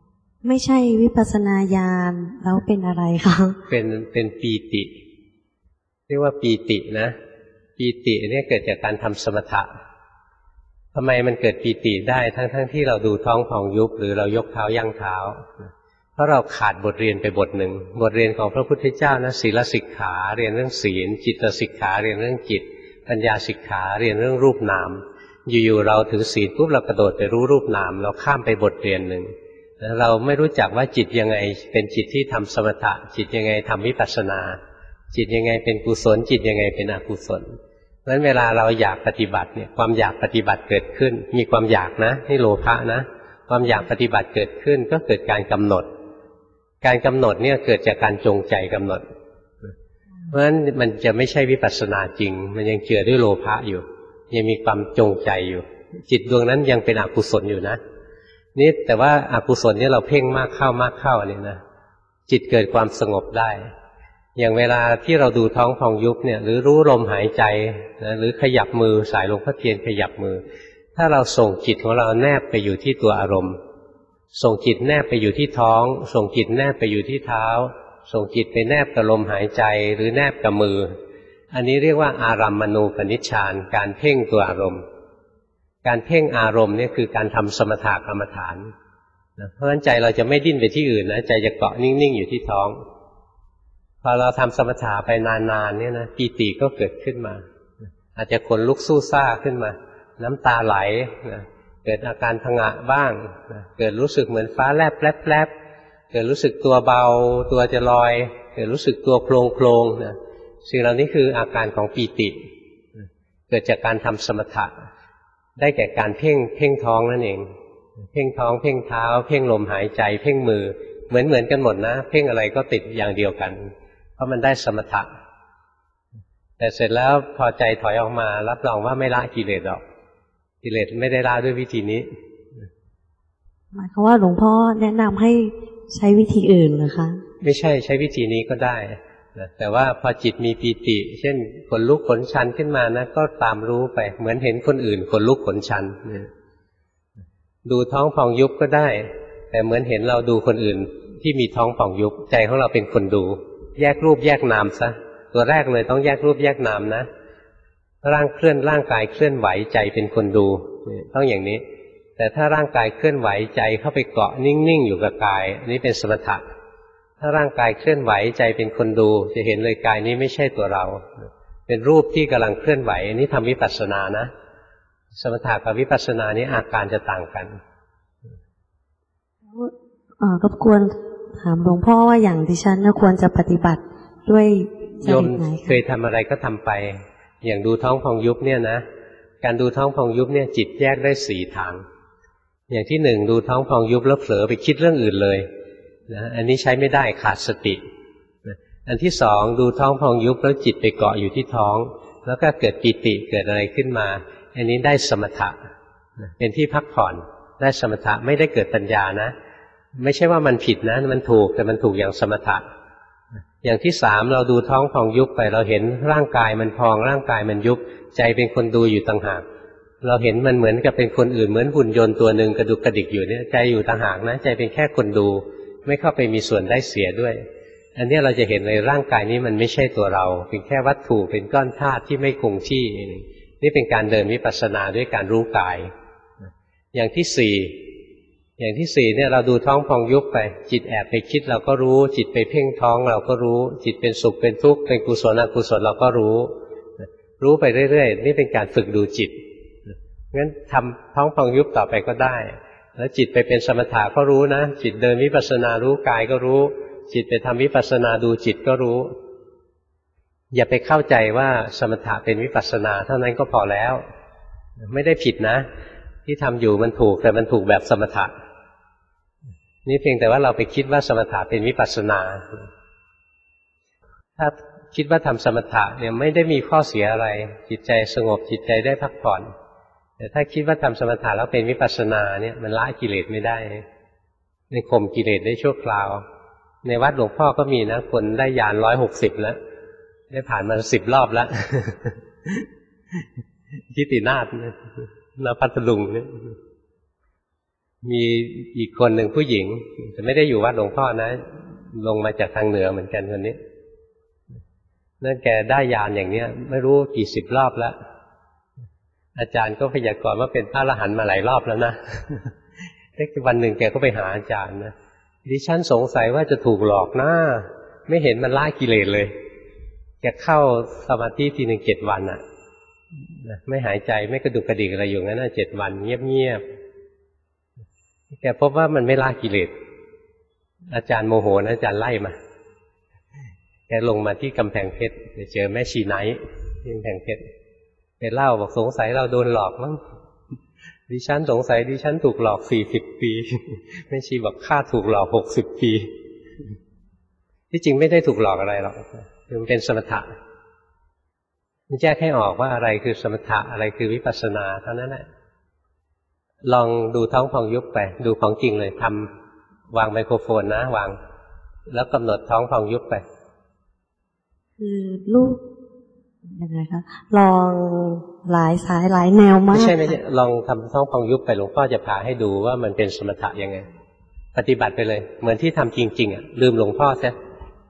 ไม่ใช่วิปัสสนาญาณแล้วเป็นอะไรคะเป็นปีติเรียกว่าปีตินะปีติเนี่ยเกิดจากการทำสมถะทำไมมันเกิดปีติได้ทั้งที่เราดูท้องพองยุบหรือเรายกเท้าย่างเท้าเพราะเราขาดบทเรียนไปบทหนึ่งบทเรียนของพระพุทธเจ้านะศีลสิกขาเรียนเรื่องศีลจิตสิกขาเรียนเรื่องจิตปัญญาสิกขาเรียนเรื่องรูปนามอยู่ๆเราถือศีลปุ๊บเรากระโดดไปรู้รูปนามเราข้ามไปบทเรียนหนึ่งเราไม่รู้จักว่าจิตยังไงเป็นจิตที่ทำสมถะจิตยังไงทำวิปัสสนาจิตยังไงเป็นกุศลจิตยังไงเป็นอกุศลเพราะฉะนั้นเวลาเราอยากปฏิบัติเนี่ยความอยากปฏิบัติเกิดขึ้นมีความอยากนะนี่โลภะนะความอยากปฏิบัติเกิดขึ้นก็เกิดการกำหนดการกำหนดเนี่ยเกิดจากการจงใจกำหนดเพราะฉะนั้นมันจะไม่ใช่วิปัสสนาจริงมันยังเจือด้วยโลภะอยู่ยังมีความจงใจอยู่จิตดวงนั้นยังเป็นอกุศลอยู่นะนี่แต่ว่าอกุศลเนี่ยเราเพ่งมากเข้เนี่ยนะจิตเกิดความสงบได้อย่างเวลาที่เราดูท้องพองยุบเนี่ยหรือรู้ลมหายใจนะหรือขยับมือสายหลวงพ่อเทียนขยับมือถ้าเราส่งจิตของเราแนบไปอยู่ที่ตัวอารมณ์ส่งจิตแนบไปอยู่ที่ท้องส่งจิตแนบไปอยู่ที่เท้าส่งจิตไปแนบกับลมหายใจหรือแนบกับมืออันนี้เรียกว่าอารัมมณูปนิชฌานการเพ่งตัวอารมณ์การเพ่งอารมณ์นี่คือการทำสมถกรรมฐานเพราะฉะนั้นใจเราจะไม่ดิ้นไปที่อื่นนะใจจะเกาะนิ่งๆอยู่ที่ท้องพอเราทำสมถะไปนานๆเนี่ยนะปีติก็เกิดขึ้นมาอาจจะขนลุกสู้ซ่าขึ้นมาน้ำตาไหลเกิดอาการผงะบ้างเกิดรู้สึกเหมือนฟ้าแลบแลบเกิดรู้สึกตัวเบาตัวจะลอยเกิดรู้สึกตัวโคลงๆนะสิ่งเหล่านี้คืออาการของปีติเกิดจากการทำสมถะได้แก่การเพ่งท้องนั่นเองเพ่งท้องเพ่งเท้าเพ่งลมหายใจเพ่งมือเหมือนกันหมดนะเพ่งอะไรก็ติดอย่างเดียวกันเพราะมันได้สมถะแต่เสร็จแล้วพอใจถอยออกมารับรองว่าไม่ละกิเลสหรอกกิเลสไม่ได้ละด้วยวิธีนี้หมายความว่าหลวงพ่อแนะนำให้ใช้วิธีอื่นนะคะไม่ใช่ใช้วิธีนี้ก็ได้แต่ว่าพอจิตมีปีติเช่นขนลุกขนชันขึ้นมานะก็ตามรู้ไปเหมือนเห็นคนอื่นขนลุกขนชันดูท้องพองยุบก็ได้แต่เหมือนเห็นเราดูคนอื่นที่มีท้องพองยุบใจของเราเป็นคนดูแยกรูปแยกนามซะตัวแรกเลยต้องแยกรูปแยกนามนะร่างกายเคลื่อนไหวใจเป็นคนดูต้องอย่างนี้แต่ถ้าร่างกายเคลื่อนไหวใจเข้าไปเกาะนิ่งๆอยู่กับกายอันนี้เป็นสมถะถ้าร่างกายเคลื่อนไหวใจเป็นคนดูจะเห็นเลยกายนี้ไม่ใช่ตัวเราเป็นรูปที่กำลังเคลื่อนไหวอันนี้ทำวิปัสสนานะสมถะกับวิปัสสนานี้อาการจะต่างกันรบกวนถามหลวงพ่อว่าอย่างดิฉันควรจะปฏิบัติด้วยโยมเคยทำอะไรก็ทำไปอย่างดูท้องพองยุบเนี่ยนะการดูท้องพองยุบเนี่ยจิตแยกได้4ทางอย่างที่1ดูท้องพองยุบแล้วเผลอไปคิดเรื่องอื่นเลยนะอันนี้ใช้ไม่ได้ขาดสติอันที่2ดูท้องพองยุบแล้วจิตไปเกาะอยู่ที่ท้องแล้วก็เกิดปีติเกิดอะไรขึ้นมาอันนี้ได้สมถะเป็นที่พักผ่อนได้สมถะไม่ได้เกิดปัญญานะไม่ใช่ว่ามันผิดนะมันถูกแต่มันถูกอย่างสมถะอย่างที่3เราดูท้องพองยุบไปเราเห็นร่างกายมันพองร่างกายมันยุบใจเป็นคนดูอยู่ต่างหากเราเห็นมันเหมือนกับเป็นคนอื่นเหมือนหุ่นยนต์ตัวหนึ่งกระดุกกระดิกอยู่เนี่ยใจอยู่ต่างหากนะใจเป็นแค่คนดูไม่เข้าไปมีส่วนได้เสียด้วยอันนี้เราจะเห็นเลยร่างกายนี้มันไม่ใช่ตัวเราเป็นแค่วัตถุเป็นก้อนธาตุที่ไม่คงที่นี่เป็นการเดินวิปัสสนาด้วยการรู้กายอย่างที่4เนี่ยเราดูท้องพองยุบไปจิตแอบไปคิดเราก็รู้จิตไปเพ่งท้องเราก็รู้จิตเป็นสุขเป็นทุกข์เป็นกุศลอกุศลเราก็รู้ไปเรื่อยๆนี่เป็นการฝึกดูจิตงั้นทำท้องพองยุบต่อไปก็ได้แล้วจิตไปเป็นสมถะก็รู้นะจิตเดินวิปัสสนารู้กายก็รู้จิตไปทำวิปัสสนาดูจิตก็รู้อย่าไปเข้าใจว่าสมถะเป็นวิปัสสนาเท่านั้นก็พอแล้วไม่ได้ผิดนะที่ทำอยู่มันถูกแต่มันถูกแบบสมถะนี่เพียงแต่ว่าเราไปคิดว่าสมถะเป็นวิปัสสนาถ้าคิดว่าทำสมถะเนี่ยไม่ได้มีข้อเสียอะไรจิตใจสงบจิตใจได้พักผ่อนแต่ถ้าคิดว่าทำสมถะแล้วเป็นวิปัสสนาเนี่ยมันละกิเลสไม่ได้ในข่มกิเลสได้ชั่วคราวในวัดหลวงพ่อก็มีนะคนได้ญาณ160แล้วได้ผ่านมา10 รอบแล้วทิฏฐินาถนพัทลุงเนี่ยมีอีกคนหนึ่งผู้หญิงแต่ไม่ได้อยู่วัดหลวงพ่อนะลงมาจากทางเหนือเหมือนกันคนนี้นั่นแกได้ญาณอย่างเนี้ยไม่รู้กี่สิบรอบแล้วอาจารย์ก็พยากรณ์ว่าเป็นพระอรหันต์มาหลายรอบแล้วนะวันหนึ่งแกก็ไปหาอาจารย์นะดิฉันสงสัยว่าจะถูกหลอกนะไม่เห็นมันละกิเลสเลยแกเข้าสมาธิทีหนึ่ง7 วันอ่ะไม่หายใจไม่กระดุกกระดิกอะไรอยู่งั้นนะ7 วันเงียบๆแกพบว่ามันไม่ละกิเลสอาจารย์โมโหนะอาจารย์ไล่มาแกลงมาที่กำแพงเพชรไปเจอแม่ชีไนท์ที่กำแพงเพชรแกเล่าบอกสงสัยเราโดนหลอกมั้งดิฉันสงสัยดิฉันถูกหลอก40 ปีแม่ชีบอกข้าถูกหลอก60 ปีที่จริงไม่ได้ถูกหลอกอะไรหรอกคือมันเป็นสมถะมันแยกให้ออกว่าอะไรคือสมถะอะไรคือวิปัสสนาเท่านั้นแหละลองดูท้องพองยุบไปดูของจริงเลยทำวางไมโครโฟนนะวางแล้วกำหนดท้องพองยุบไปคือลูกยังไงคะลองหลายสายหลายแนวมากไม่ใช่ลองทำท้องพองยุบไปหลวงพ่อจะพาให้ดูว่ามันเป็นสมถะยังไงปฏิบัติไปเลยเหมือนที่ทำจริงๆอ่ะลืมหลวงพ่อซะ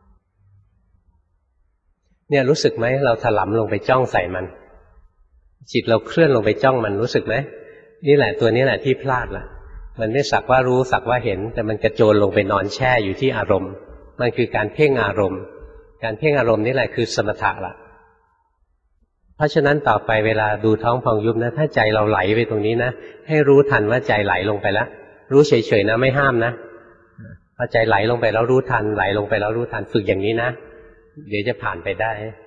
เนี่ยรู้สึกไหมเราถลำลงไปจ้องใส่มันจิตเราเคลื่อนลงไปจ้องมันรู้สึกไหมนี่แหละตัวนี้แหละที่พลาดละมันไม่สักว่ารู้สักว่าเห็นแต่มันกระโจนลงไปนอนแช่อยู่ที่อารมณ์มันคือการเพ่งอารมณ์การเพ่งอารมณ์นี่แหละคือสมถะละเพราะฉะนั้นต่อไปเวลาดูท้องพองยุบนะถ้าใจเราไหลไปตรงนี้นะให้รู้ทันว่าใจไหลลงไปแล้วรู้เฉยๆนะไม่ห้ามนะพอใจไหลลงไปแล้วรู้ทันไหลลงไปแล้วรู้ทันฝึกอย่างนี้นะเดี๋ยวจะผ่านไปได้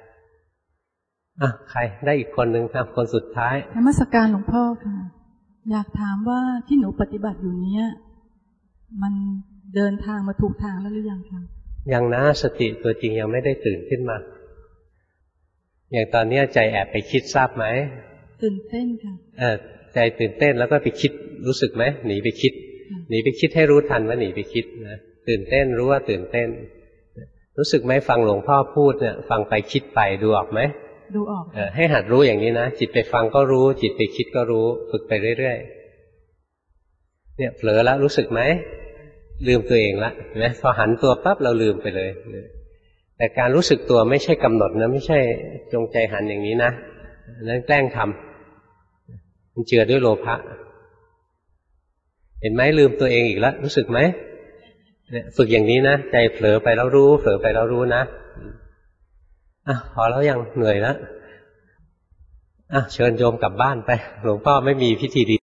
ใครได้อีกคนหนึ่งครับคนสุดท้ายนมัสการหลวงพ่อค่ะอยากถามว่าที่หนูปฏิบัติอยู่เนี้ยมันเดินทางมาถูกทางแล้วหรือยังคะยังนะสติตัวจริงยังไม่ได้ตื่นขึ้นมาอย่างตอนนี้ใจแอบไปคิดทราบไหมตื่นเต้นค่ะใจตื่นเต้นแล้วก็ไปคิดรู้สึกไหมหนีไปคิดหนีไปคิดให้รู้ทันว่าหนีไปคิดนะตื่นเต้นรู้ว่าตื่นเต้นรู้สึกไหมฟังหลวงพ่อพูดเนี่ยฟังไปคิดไปดูออกไหมดูออกให้หัดรู้อย่างนี้นะจิตไปฟังก็รู้จิตไปคิดก็รู้ฝึกไปเรื่อยๆเนี่ยเผลอแล้วรู้สึกไหมลืมตัวเองละเห็นไหมพอหันตัวปั๊บเราลืมไปเลยแต่การรู้สึกตัวไม่ใช่กำหนดนะไม่ใช่จงใจหันอย่างนี้นะนั่นแกล้งทำมันเจือด้วยโลภะเห็นไหมลืมตัวเองอีกแล้วรู้สึกไหมเนี่ยฝึกอย่างนี้นะใจเผลอไปแล้วรู้เผลอไปแล้วรู้นะพอแล้วยังเหนื่อยแล้วเชิญโยมกลับบ้านไปหลวงพ่อไม่มีพิธีดี